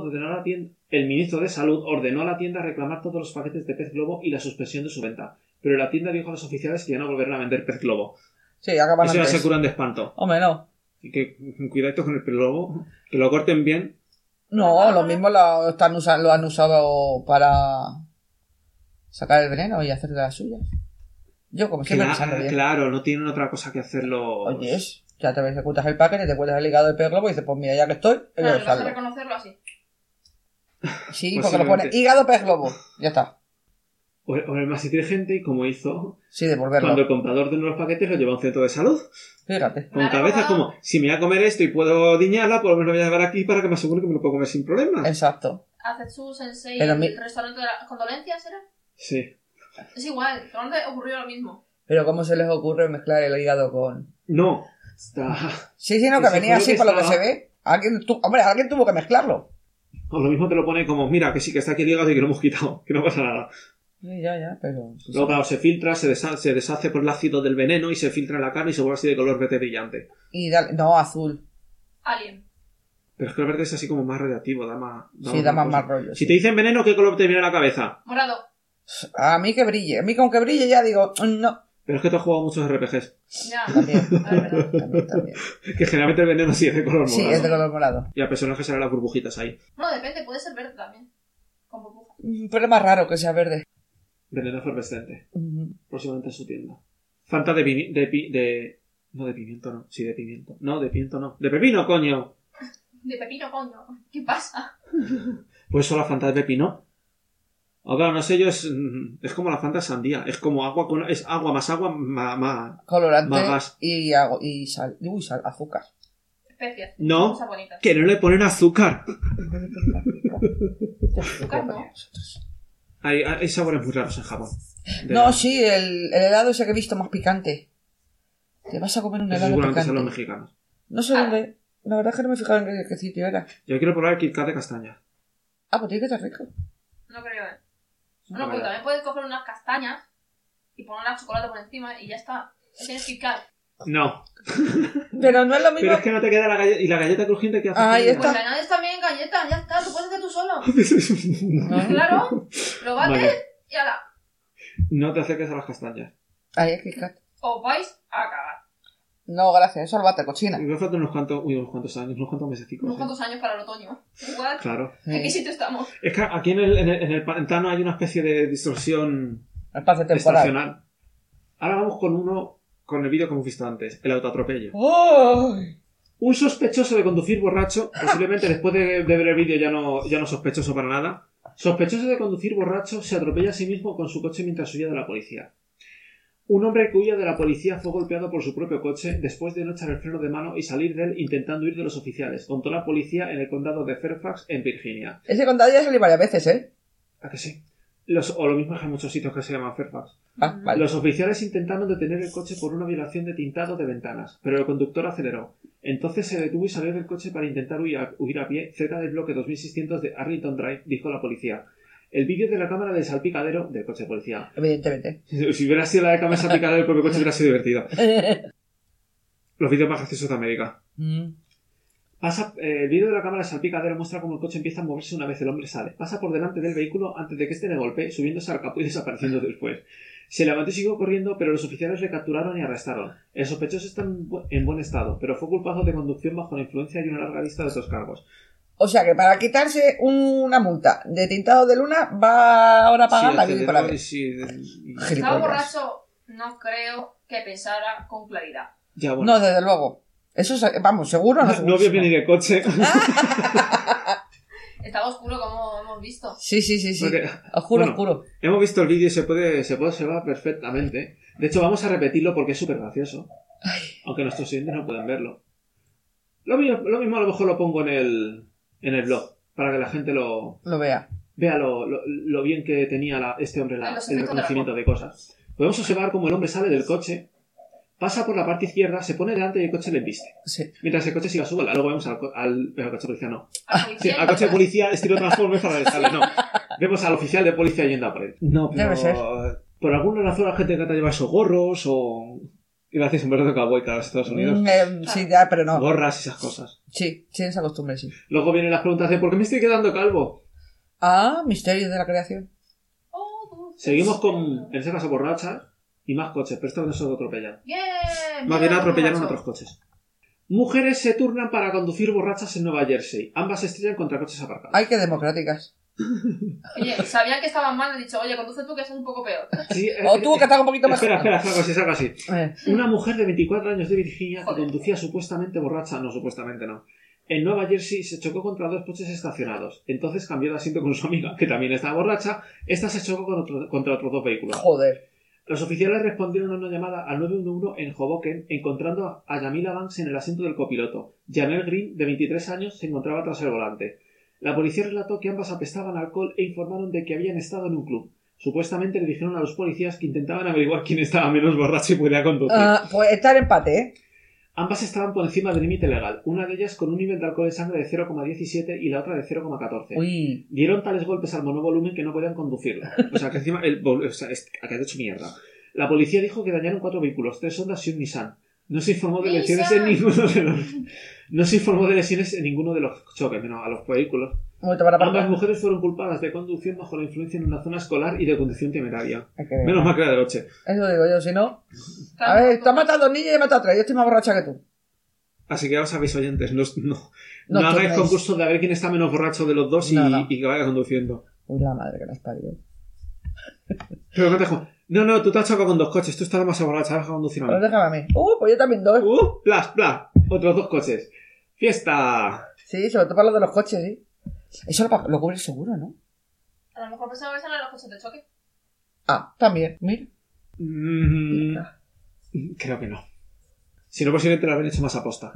Speaker 1: ordenó a la tienda reclamar todos los paquetes de pez globo y la suspensión de su venta. Pero la tienda dijo a los oficiales que ya no volverán a vender pez globo.
Speaker 2: Sí, acaban
Speaker 1: Eso ya
Speaker 2: antes.
Speaker 1: se curan de espanto.
Speaker 2: Hombre, no.
Speaker 1: Y que cuidado con el pez globo, que lo corten bien.
Speaker 2: No, lo mismo lo han usado para sacar el veneno y hacer de las suyas. Yo, como siempre, pensando bien.
Speaker 1: Claro, no tienen otra cosa que hacerlo.
Speaker 2: Oye, ya te ejecutas el paquete, te cuelgas el hígado del pez globo y dices, pues mira, ya que estoy, voy a
Speaker 3: Claro, vas a
Speaker 2: usarlo.
Speaker 3: reconocerlo así.
Speaker 2: Sí, porque lo pone
Speaker 1: Posiblemente.
Speaker 2: hígado pez globo. Ya está.
Speaker 1: O el más inteligente, y como hizo
Speaker 2: Sí, devolverlo.
Speaker 1: cuando el comprador de uno de los paquetes lo lleva a un centro de salud.
Speaker 2: Fíjate.
Speaker 1: Con
Speaker 3: Me ha
Speaker 1: cabeza
Speaker 3: recordado-
Speaker 1: como, si me voy a comer esto y puedo diñarla, por lo menos lo voy a llevar aquí para que me asegure que me lo puedo comer sin problemas.
Speaker 2: Exacto.
Speaker 3: Azetsu Sensei,
Speaker 2: Pero
Speaker 3: el restaurante de las condolencias, ¿era?
Speaker 1: Sí.
Speaker 3: Es igual, ¿dónde ocurrió lo mismo?
Speaker 2: Pero ¿cómo se les ocurre mezclar el hígado con...?
Speaker 1: No. Está...
Speaker 2: Sí, no,
Speaker 1: Que
Speaker 2: que
Speaker 1: se
Speaker 2: venía
Speaker 1: fue
Speaker 2: así
Speaker 1: lo que
Speaker 2: por lo que
Speaker 1: estaba.
Speaker 2: se ve. Alguien tuvo que mezclarlo.
Speaker 1: O lo mismo te lo pone como, mira, que sí, que está aquí el hígado y que lo hemos quitado, que no pasa nada.
Speaker 2: Sí, ya, pero...
Speaker 1: Luego, claro, se filtra, se deshace por el ácido del veneno y se filtra en la carne y se vuelve así de color verde brillante.
Speaker 2: Y dale... No, azul.
Speaker 3: Alien.
Speaker 1: Pero es que el verde es así como más radiactivo, da más...
Speaker 2: Sí, da más
Speaker 1: cosa.
Speaker 2: rollo.
Speaker 1: Si
Speaker 2: Sí.
Speaker 1: te dicen veneno, ¿qué color te viene a la cabeza?
Speaker 3: Morado.
Speaker 2: A mí que brille. A mí con que brille ya digo, no.
Speaker 1: Pero es que tú has jugado muchos RPGs,
Speaker 3: Ya.
Speaker 2: También.
Speaker 3: A ver, ¿verdad?
Speaker 2: También.
Speaker 1: que generalmente el veneno sí es de color
Speaker 2: Sí,
Speaker 1: morado.
Speaker 2: es de color morado.
Speaker 1: Y al personaje salen las burbujitas ahí.
Speaker 3: Bueno, depende, puede ser verde también. Con burbuja.
Speaker 2: Pero es más raro que sea verde.
Speaker 1: Veneno efervescente.
Speaker 2: Ujú.
Speaker 1: Próximamente en su tienda. Fanta de... No, de pimiento no. Sí, de pimiento. No, de pimiento no. ¡De pepino, coño!
Speaker 3: De pepino, coño. ¿Qué pasa?
Speaker 1: Pues solo la Fanta de pepino. O claro, no sé yo, es como la Fanta sandía. Es como agua con... Es agua más...
Speaker 2: Colorante
Speaker 1: Más gas.
Speaker 2: y sal. Uy, sal, azúcar.
Speaker 3: Especias.
Speaker 1: No,
Speaker 3: Cosas bonitas.
Speaker 1: que no le ponen azúcar.
Speaker 3: Azúcar no.
Speaker 1: Hay sabores muy raros en Japón.
Speaker 2: No, sí, el helado ese que he visto más picante. Te vas a comer un
Speaker 1: Eso
Speaker 2: helado
Speaker 1: seguramente son los
Speaker 2: picante.
Speaker 1: mexicanos.
Speaker 2: No sé dónde. La verdad es que no me he fijado en qué sitio era.
Speaker 1: Yo quiero probar el Kit Kat de castaña.
Speaker 2: Ah, pues tiene que estar rico.
Speaker 3: No creo,
Speaker 1: La
Speaker 3: Bueno, pues
Speaker 1: verdad.
Speaker 3: también puedes coger unas castañas y poner chocolate por encima y ya está. Ya tienes Kit Kat.
Speaker 1: No.
Speaker 2: Pero no es lo mismo.
Speaker 1: Pero es que no te queda la galleta. ¿Y la galleta crujiente que hace?
Speaker 2: Ahí
Speaker 3: Pues
Speaker 2: está.
Speaker 3: le añades también galletas, ya está, tú puedes hacer tú solo.
Speaker 2: No,
Speaker 3: Claro, lo bates
Speaker 1: Vale.
Speaker 3: y ala.
Speaker 1: No te acerques a las castañas.
Speaker 2: Ahí es Kit Kat.
Speaker 3: Os vais a cagar.
Speaker 2: No, gracias. Eso al bate, cochina.
Speaker 1: Me faltan unos cuantos años, unos cuantos mesecicos.
Speaker 3: Unos cuantos años para el otoño. Igual,
Speaker 1: Claro.
Speaker 3: ¿en qué sitio estamos?
Speaker 1: Es que aquí en el pantano hay una especie de distorsión
Speaker 2: Espacio temporal.
Speaker 1: estacional. Ahora vamos con el vídeo que hemos visto antes, el autoatropello.
Speaker 2: ¡Ay!
Speaker 1: Un sospechoso de conducir borracho, posiblemente después de ver el vídeo ya no sospechoso para nada. Sospechoso de conducir borracho se atropella a sí mismo con su coche mientras huía de la policía. Un hombre que huía de la policía fue golpeado por su propio coche después de no echar el freno de mano y salir de él intentando huir de los oficiales, contó la policía en el condado de Fairfax, en Virginia.
Speaker 2: Ese condado ya salí varias veces, ¿eh?
Speaker 1: ¿A que sí? O lo mismo es que hay muchos sitios que se llaman Fairfax.
Speaker 2: Ah, vale.
Speaker 1: Los oficiales intentaron detener el coche por una violación de tintado de ventanas, pero el conductor aceleró. Entonces se detuvo y salió del coche para intentar huir a pie cerca del bloque 2600 de Arlington Drive, dijo la policía. El vídeo de la cámara del salpicadero del coche de policía.
Speaker 2: Evidentemente.
Speaker 1: Si hubiera sido la de cámara salpicadero del propio coche hubiera sido divertido. Los vídeos más graciosos de América. El vídeo de la cámara del salpicadero muestra cómo el coche empieza a moverse una vez el hombre sale. Pasa por delante del vehículo antes de que este le golpee, subiéndose al capó y desapareciendo después. Se levantó y siguió corriendo, pero los oficiales le capturaron y arrestaron. El sospechoso está en buen estado, pero fue culpado de conducción bajo la influencia y una larga lista de otros cargos.
Speaker 2: O sea que para quitarse una multa de tintado de luna va ahora a pagar la vida por la vez.
Speaker 3: Estaba borracho, no creo que pensara con claridad.
Speaker 1: Ya, bueno.
Speaker 2: No, desde luego. Eso es, vamos, seguro no.
Speaker 1: No vio bien ni de coche.
Speaker 3: Estaba oscuro como hemos visto.
Speaker 2: Sí.
Speaker 1: Porque,
Speaker 2: Oscuro,
Speaker 1: bueno,
Speaker 2: oscuro.
Speaker 1: Hemos visto el vídeo y se puede observar perfectamente. De hecho, vamos a repetirlo porque es súper gracioso. Aunque nuestros oyentes no pueden verlo. Lo mismo a lo mejor lo pongo en el blog. Para que la gente lo
Speaker 2: vea.
Speaker 1: Vea lo bien que tenía este hombre el reconocimiento de cosas. Podemos observar cómo el hombre sale del coche, pasa por la parte izquierda, se pone delante y el coche le embiste.
Speaker 2: Sí.
Speaker 1: Mientras el coche siga su bola. Luego vemos al coche de policía, no.
Speaker 3: Sí,
Speaker 1: Al coche de policía estilo Transformers para dejarle, no. Vemos al oficial de policía yendo a por él. No, pero...
Speaker 2: Debe ser.
Speaker 1: Por alguna razón la gente trata de llevar esos gorros o... Iba a decir sombrero de cowboy para los Estados Unidos.
Speaker 2: Sí, ya, pero no.
Speaker 1: Gorras y esas cosas.
Speaker 2: Sí, esa costumbre, sí.
Speaker 1: Luego vienen las preguntas de ¿por qué me estoy quedando calvo?
Speaker 2: Ah, misterios de la creación.
Speaker 1: Seguimos con, en ese caso, borrachas y más coches, pero esta vez no solo atropellan.
Speaker 3: Bien.
Speaker 1: Más bien atropellaron otros coches. Mujeres se turnan para conducir borrachas en Nueva Jersey. Ambas se estrellan contra coches aparcados.
Speaker 2: Ay, qué democráticas.
Speaker 3: Oye, sabían que estaban mal, he dicho, oye, conduce tú que eso es un poco peor.
Speaker 1: Sí,
Speaker 2: O tuvo que estar un poquito más.
Speaker 1: Espera, salgo así.
Speaker 2: Eh.
Speaker 1: Una mujer de 24 años de Virginia que
Speaker 3: Joder.
Speaker 1: conducía supuestamente borracha, no, supuestamente no. En Nueva Jersey se chocó contra dos coches estacionados. Entonces cambió de asiento con su amiga, que también estaba borracha. Esta se chocó contra otros dos vehículos.
Speaker 2: Joder.
Speaker 1: Los oficiales respondieron a una llamada al 911 en Hoboken, encontrando a Yamila Banks en el asiento del copiloto. Janelle Green, de 23 años, se encontraba tras el volante. La policía relató que ambas apestaban a alcohol e informaron de que habían estado en un club. Supuestamente le dijeron a los policías que intentaban averiguar quién estaba menos borracho y podía conducir.
Speaker 2: Pues está en empate, ¿eh?
Speaker 1: Ambas estaban por encima del límite legal, una de ellas con un nivel de alcohol en sangre de 0,17 y la otra de 0,14.
Speaker 2: Uy.
Speaker 1: Dieron tales golpes al monovolumen que no podían conducirlo. O sea, que encima... ha quedado hecho mierda. La policía dijo que dañaron 4 vehículos, 3 Hondas y un Nissan. No se informó de lesiones en ninguno de los... No se informó de lesiones en ninguno de los choques, menos a los vehículos. Ambas mujeres fueron culpadas de conducción bajo la influencia en una zona escolar y de conducción temeraria. Menos mal que era de noche.
Speaker 2: Eso digo yo, si no... A ver, tú has matado a 2 niños y he matado a 3. Yo estoy más borracha que tú.
Speaker 1: Así que ya os sabéis, oyentes, no
Speaker 2: No
Speaker 1: hagáis concurso de a ver quién está menos borracho de los dos y que vaya conduciendo.
Speaker 2: Uy, la madre que nos parió.
Speaker 1: Pero no te dejo. No, tú te has chocado con 2 coches, tú estás más borracha, vas a conducir a mí.
Speaker 2: Pero déjame a mí. Pues yo también 2.
Speaker 1: Plas, otros 2 coches. ¡Fiesta!
Speaker 2: Sí, sobre todo para lo de los coches, sí. Eso lo cubre el seguro, ¿no?
Speaker 3: A lo mejor pensaba que eran los coches de choque.
Speaker 2: Ah, también, mira.
Speaker 1: Creo que no. Si no, posiblemente lo habían hecho más aposta.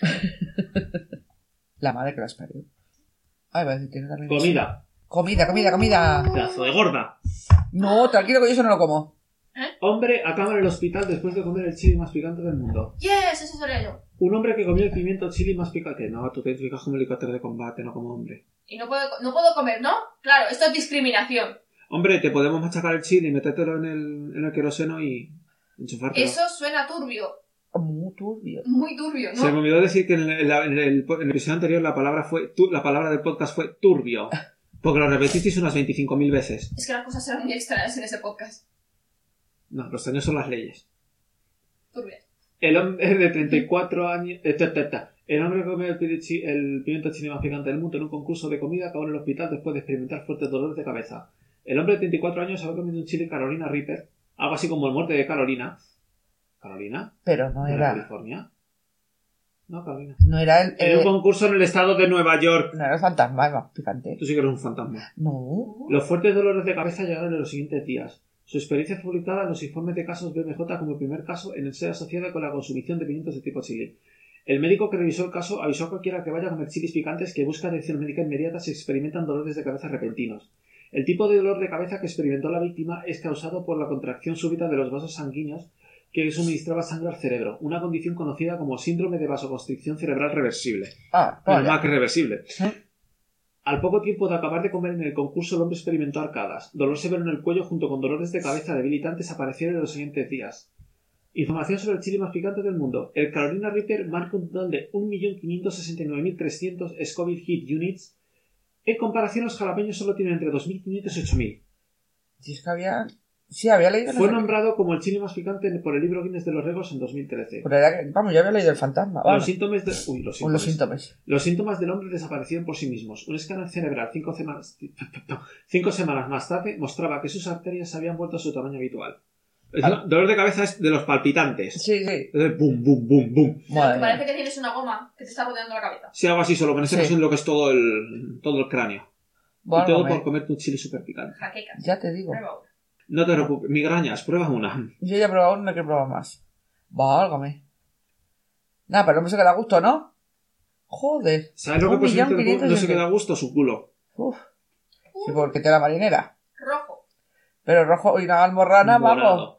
Speaker 2: La madre que las parió. Ay, va a decir, tiene también...
Speaker 1: Comida.
Speaker 2: Comida.
Speaker 1: Pedazo de gorda.
Speaker 2: No, tranquilo que yo eso no lo como.
Speaker 1: Hombre acaba en el hospital después de comer el chili más picante del mundo.
Speaker 3: Yes, eso sería yo.
Speaker 1: Un hombre que comió el pimiento chili más picante. No, tú te identificas como helicóptero de combate, no como hombre.
Speaker 3: Y no puedo comer, ¿no? Claro, esto es discriminación.
Speaker 1: Hombre, te podemos machacar el chili, metértelo en el queroseno y enchufártelo.
Speaker 3: Eso suena turbio.
Speaker 2: Muy turbio.
Speaker 3: Muy turbio, ¿no?
Speaker 1: Se me olvidó decir que en el episodio anterior la palabra del podcast fue turbio. Porque lo repetisteis unas 25.000 veces.
Speaker 3: Es que las cosas eran muy extrañas en ese podcast.
Speaker 1: No, los años son las leyes.
Speaker 3: Turbias.
Speaker 1: El hombre de 34 años... El hombre que comió el pimiento chili más picante del mundo en un concurso de comida acabó en el hospital después de experimentar fuertes dolores de cabeza. El hombre de 34 años había comido un chili Carolina Reaper, algo así como el muerte de Carolina. ¿Carolina?
Speaker 2: Pero no
Speaker 1: ¿De
Speaker 2: era...
Speaker 1: California? No, Carolina.
Speaker 2: No era el...
Speaker 1: En un concurso en el estado de Nueva York.
Speaker 2: No era el fantasma, el más picante.
Speaker 1: Tú sí que eres un fantasma.
Speaker 2: No.
Speaker 1: Los fuertes dolores de cabeza llegaron en los siguientes días. Su experiencia fue publicada en los informes de casos BMJ como el primer caso en el ser asociado con la consumición de pimientos de tipo chili. El médico que revisó el caso avisó a cualquiera que vaya a comer chilis picantes que busque atención médica inmediata si experimentan dolores de cabeza repentinos. El tipo de dolor de cabeza que experimentó la víctima es causado por la contracción súbita de los vasos sanguíneos que suministraba sangre al cerebro, una condición conocida como síndrome de vasoconstricción cerebral reversible.
Speaker 2: Vaya.
Speaker 1: Más que reversible. Al poco tiempo de acabar de comer en el concurso, el hombre experimentó arcadas. Dolor severo en el cuello junto con dolores de cabeza debilitantes aparecieron en los siguientes días. Información sobre el chili más picante del mundo. El Carolina Reaper marca un total de 1.569.300 Scoville Heat Units. En comparación, los jalapeños solo tienen entre 2.500 y 8.000.
Speaker 2: Si es que había Sí, había leído.
Speaker 1: Fue
Speaker 2: no sé
Speaker 1: nombrado como el chile más picante por el libro Guinness de los récords en 2013.
Speaker 2: qué. Pero era vamos, yo había leído el fantasma. Vale.
Speaker 1: Los síntomas de... Uy, los síntomas.
Speaker 2: Los síntomas.
Speaker 1: Los síntomas del hombre desaparecieron por sí mismos. Un escáner cerebral 5 semanas más tarde mostraba que sus arterias se habían vuelto a su tamaño habitual. El dolor de cabeza es de los palpitantes.
Speaker 2: Sí, sí.
Speaker 1: Bum, bum, bum, bum.
Speaker 2: Madre
Speaker 3: Parece
Speaker 2: mía.
Speaker 3: que tienes una goma que te está rodeando la cabeza.
Speaker 1: Sí, algo así, solo que en este
Speaker 2: Sí.
Speaker 1: caso es lo que es todo el cráneo. Y todo
Speaker 2: Válgame.
Speaker 1: por comerte un chile súper picante.
Speaker 3: Jaquecas.
Speaker 2: Ya te digo.
Speaker 3: Prueba una.
Speaker 1: No te preocupes, migrañas, prueba una.
Speaker 2: Yo ya he probado uno, no quiero probar más. Válgame. Nada, pero no se queda a gusto, ¿no? Joder.
Speaker 1: ¿Sabes lo que pues
Speaker 2: 1.500.000
Speaker 1: no se queda a gusto? Su culo.
Speaker 2: Uf. Sí, porque te la marinera.
Speaker 3: Rojo.
Speaker 2: Pero rojo y una almorrana, vamos.
Speaker 1: Morado.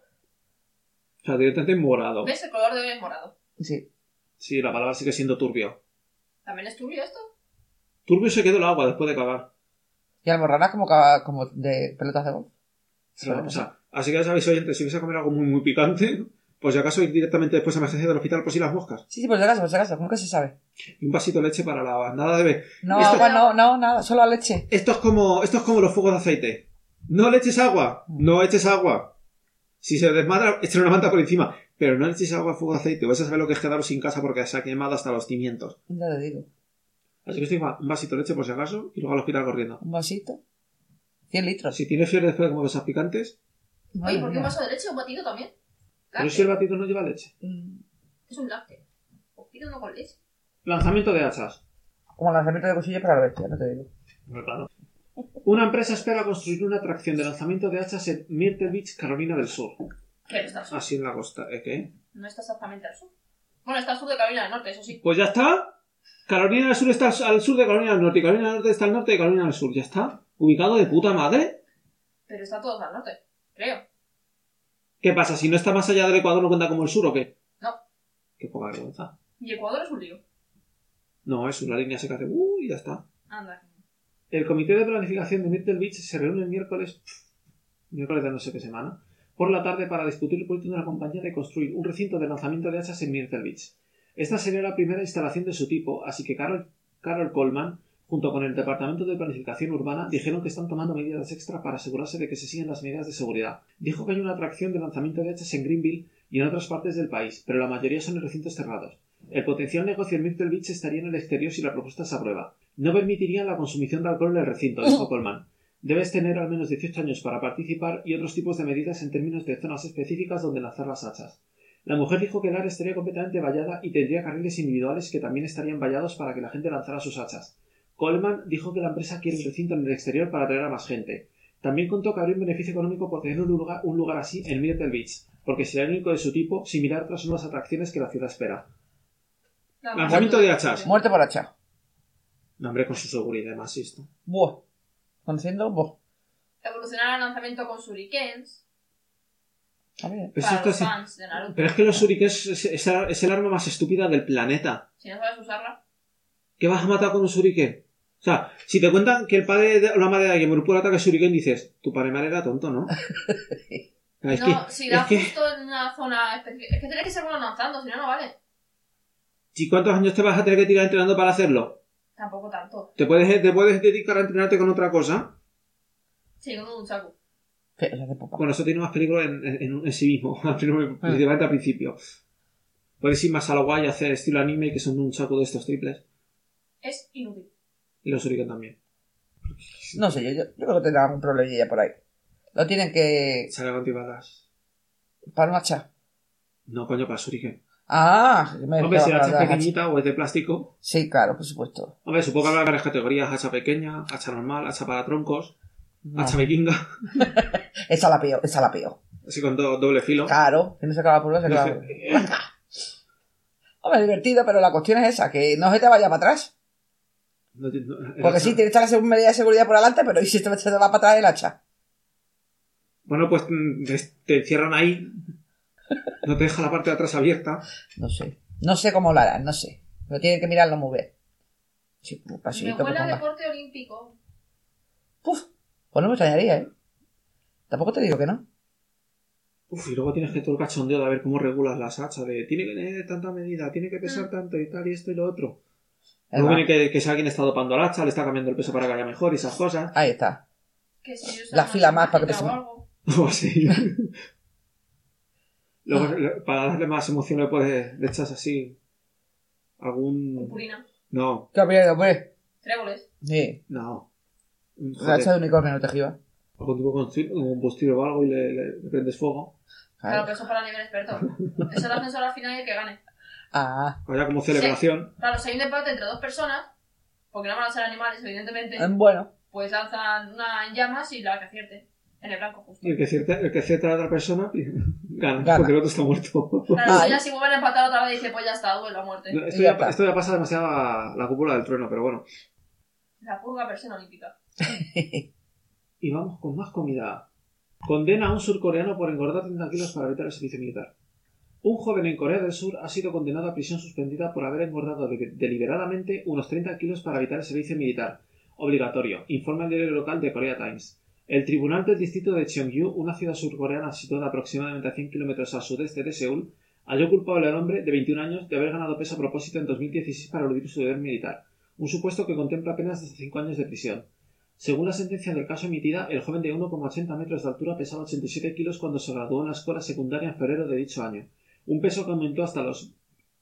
Speaker 1: O sea, directamente morado.
Speaker 3: ¿Ves? El color de hoy es morado.
Speaker 2: Sí.
Speaker 1: Sí, la palabra sigue siendo turbio.
Speaker 3: ¿También es turbio esto?
Speaker 1: Turbio se quedó el agua después de cagar.
Speaker 2: Y almorrana como de pelotas de golf.
Speaker 1: O sea, así que ya sabéis, oyentes, si vais a comer algo muy, muy picante, pues si acaso ir directamente después a emergencia del hospital por si las moscas.
Speaker 2: Sí, por si acaso, nunca se sabe.
Speaker 1: Y un vasito de leche para la bandada de bebé.
Speaker 2: No,
Speaker 1: Esto-
Speaker 2: agua no, nada, solo leche.
Speaker 1: Esto es como los fuegos de aceite. No le eches agua. No eches agua. Si se desmadra, échale una manta por encima. Pero no le eches agua a fuego de aceite. Vais a saber lo que es quedaros sin casa porque se ha quemado hasta los cimientos.
Speaker 2: Ya te digo.
Speaker 1: Así que estoy un vasito de leche por si acaso y luego al hospital corriendo.
Speaker 2: Un vasito. 100 litros.
Speaker 1: Si tienes fiebre después de comer cosas picantes,
Speaker 3: Oye,
Speaker 2: Madre
Speaker 3: ¿por qué un
Speaker 2: mía.
Speaker 3: vaso de leche o un batido también?
Speaker 1: pero si el batido no lleva leche.
Speaker 3: Es un lácteo. Os pido uno con leche.
Speaker 1: Lanzamiento de hachas.
Speaker 2: Como lanzamiento de cuchillo para la bestia, no te digo.
Speaker 1: Claro. Una empresa espera construir una atracción de lanzamiento de hachas en Myrtle Beach, Carolina del Sur.
Speaker 3: Pero está al sur.
Speaker 1: Así en la costa. ¿Qué?
Speaker 3: No está exactamente al sur. Bueno, está al sur de Carolina del Norte, eso sí.
Speaker 1: Pues ya está. Carolina del Sur está al sur de Carolina del Norte y Carolina del Norte está al norte de Carolina del Sur. Ya está. Ubicado de puta madre.
Speaker 3: Pero está todos al norte, creo.
Speaker 1: ¿Qué pasa? Si no está más allá del Ecuador, ¿no cuenta como el sur o qué?
Speaker 3: No.
Speaker 1: Qué poca vergüenza.
Speaker 3: Y Ecuador es un lío.
Speaker 1: No, es una línea seca de y ya está.
Speaker 3: Anda.
Speaker 1: El comité de planificación de Myrtle Beach se reúne el miércoles de no sé qué semana, por la tarde para discutir el proyecto de la compañía de construir un recinto de lanzamiento de hachas en Myrtle Beach. Esta sería la primera instalación de su tipo, así que Carol Coleman, junto con el Departamento de Planificación Urbana, dijeron que están tomando medidas extra para asegurarse de que se siguen las medidas de seguridad. Dijo que hay una atracción de lanzamiento de hachas en Greenville y en otras partes del país, pero la mayoría son en recintos cerrados. El potencial negocio en Myrtle Beach estaría en el exterior si la propuesta se aprueba. No permitirían la consumición de alcohol en el recinto, dijo Coleman. Debes tener al menos 18 años para participar y otros tipos de medidas en términos de zonas específicas donde lanzar las hachas. La mujer dijo que el área estaría completamente vallada y tendría carriles individuales que también estarían vallados para que la gente lanzara sus hachas. Coleman dijo que la empresa quiere un recinto en el exterior para atraer a más gente. También contó que habría un beneficio económico por tener un lugar así en Myrtle Beach, porque sería el único de su tipo, similar a otras nuevas atracciones que la ciudad espera. Lanzamiento de hachas.
Speaker 2: Muerte por hacha.
Speaker 1: No, hombre, con su seguridad más esto.
Speaker 2: Buah. Conociendo, buah.
Speaker 3: Evolucionar al lanzamiento con shurikens.
Speaker 2: A ver.
Speaker 1: Pero,
Speaker 3: Para
Speaker 1: esto
Speaker 3: los
Speaker 1: sí-
Speaker 3: fans de Naruto.
Speaker 1: pero es que los shurikens es el arma más estúpida del planeta.
Speaker 3: Si no sabes usarla.
Speaker 1: ¿Qué vas a matar con un shuriken? O sea, si te cuentan que el padre o la madre de alguien murió por ataque shuriken, dices, tu padre madre era tonto, ¿no? Es
Speaker 3: No,
Speaker 1: que,
Speaker 3: si da
Speaker 1: es que,
Speaker 3: justo en una zona específica. Es que tienes que ser bueno lanzando, si no, no vale.
Speaker 1: ¿y cuántos años te vas a tener que tirar entrenando para hacerlo?
Speaker 3: Tampoco tanto.
Speaker 1: ¿Te puedes dedicar a entrenarte con otra cosa?
Speaker 3: Sí, con un chaco.
Speaker 2: Feo, ya de popa.
Speaker 1: Bueno, eso tiene más peligro en sí mismo, principalmente al principio. Puedes ir más a lo guay y hacer estilo anime, que son un saco de estos triples.
Speaker 3: Es inútil.
Speaker 1: Y los shuriken también.
Speaker 2: No sé, yo creo que tendrán un problemilla por ahí. Lo tienen que...
Speaker 1: Sale con tibadas.
Speaker 2: Para un hacha.
Speaker 1: No, coño, para shuriken.
Speaker 2: Ah, me
Speaker 1: Hombre, si la
Speaker 2: para
Speaker 1: hacha es
Speaker 2: hacha.
Speaker 1: pequeñita o es de plástico.
Speaker 2: Sí, claro, por supuesto.
Speaker 1: Hombre, supongo que habrá varias categorías. Hacha pequeña, hacha normal, hacha para troncos,
Speaker 2: No.
Speaker 1: hacha vikinga.
Speaker 2: Esa la pío.
Speaker 1: Así con doble filo.
Speaker 2: Claro, si no se acaba por uno, se acaba por otro. Hombre, es divertido, pero la cuestión es esa, que no se te vaya para atrás. Porque sí, tienes que estar la medida de seguridad por adelante, pero ¿y si se te va para atrás el hacha?
Speaker 1: Bueno, pues te encierran ahí. No te deja la parte de atrás abierta.
Speaker 2: No sé. No sé cómo lo harán, no sé. Pero tienen que mirarlo muy bien. Sí, un
Speaker 3: Me
Speaker 2: pasito
Speaker 3: huele
Speaker 2: que
Speaker 3: a
Speaker 2: ponga.
Speaker 3: deporte olímpico.
Speaker 2: Puf, pues no me extrañaría, ¿eh? Tampoco te digo que no.
Speaker 1: Uf, y luego tienes que todo el cachondeo de ver cómo regulas las hachas. Tiene que tener tanta medida, tiene que pesar tanto y tal, y esto y lo otro. Luego
Speaker 2: Además,
Speaker 1: viene que si alguien está dopando al hacha, le está cambiando el peso para que vaya mejor y esas cosas.
Speaker 2: ahí está.
Speaker 3: Que si
Speaker 2: La fila más para que
Speaker 3: te
Speaker 2: te
Speaker 3: o
Speaker 2: sume.
Speaker 3: algo.
Speaker 4: O así. Luego, para darle más emoción, le echas así.
Speaker 3: Purpurina.
Speaker 4: No.
Speaker 2: ¿Qué habría ido, pues?
Speaker 3: Tréboles.
Speaker 2: Sí.
Speaker 4: No.
Speaker 2: La hacha de unicornio no te giba.
Speaker 4: Algún tipo de combustible o algo y le prendes fuego.
Speaker 3: Claro, que eso para nivel experto. Eso es el ascensor al final y el que gane.
Speaker 2: Ah.
Speaker 4: Vaya como celebración.
Speaker 3: Claro, si hay un debate entre dos personas, porque no van a ser animales, evidentemente,
Speaker 2: Bueno.
Speaker 3: pues lanzan una en llamas y la que acierte. En el blanco, justo.
Speaker 4: Y el que acierta a la otra persona gana.
Speaker 2: Gana.
Speaker 4: Porque el otro está muerto.
Speaker 3: Claro, si ya si vuelven a empatar otra vez, dice, pues ya está, duelo a muerte.
Speaker 4: No,
Speaker 2: Y ya está.
Speaker 4: esto ya pasa demasiado a la cúpula del trueno, pero bueno.
Speaker 3: La purga versión olímpica.
Speaker 4: Y vamos con más comida. Condena a un surcoreano por engordar 30 kilos para evitar el servicio militar. Un joven en Corea del Sur ha sido condenado a prisión suspendida por haber engordado deliberadamente unos 30 kilos para evitar el servicio militar obligatorio, informa el diario local de Korea Times. El tribunal del distrito de Cheongju, una ciudad surcoreana situada aproximadamente a 100 kilómetros al sudeste de Seúl, halló culpable al hombre de 21 años de haber ganado peso a propósito en 2016 para eludir su deber militar, un supuesto que contempla penas de hasta 5 años de prisión. Según la sentencia del caso emitida, el joven de 1,80 metros de altura pesaba 87 kilos cuando se graduó en la escuela secundaria en febrero de dicho año, un peso que aumentó hasta los...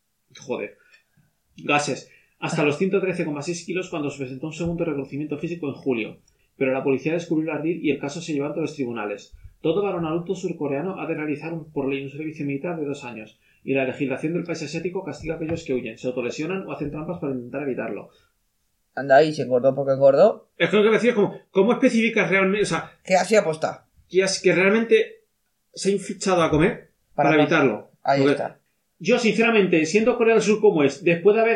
Speaker 4: hasta los 113,6 kilos cuando se presentó un segundo reconocimiento físico en julio, pero la policía descubrió el ardid y el caso se llevó ante los tribunales. Todo varón adulto surcoreano ha de realizar por ley un servicio militar de 2 años, y la legislación del país asiático castiga a aquellos que huyen, se autolesionan o hacen trampas para intentar evitarlo.
Speaker 2: Anda ahí, se engordó porque engordó.
Speaker 4: Es que lo que decía es como, ¿cómo especificas realmente? O sea,
Speaker 2: ¿Qué así aposta?
Speaker 4: que realmente se ha hinchado a comer para evitarlo.
Speaker 2: Ahí
Speaker 4: Porque
Speaker 2: está.
Speaker 4: yo, sinceramente, siendo Corea del Sur como es, después de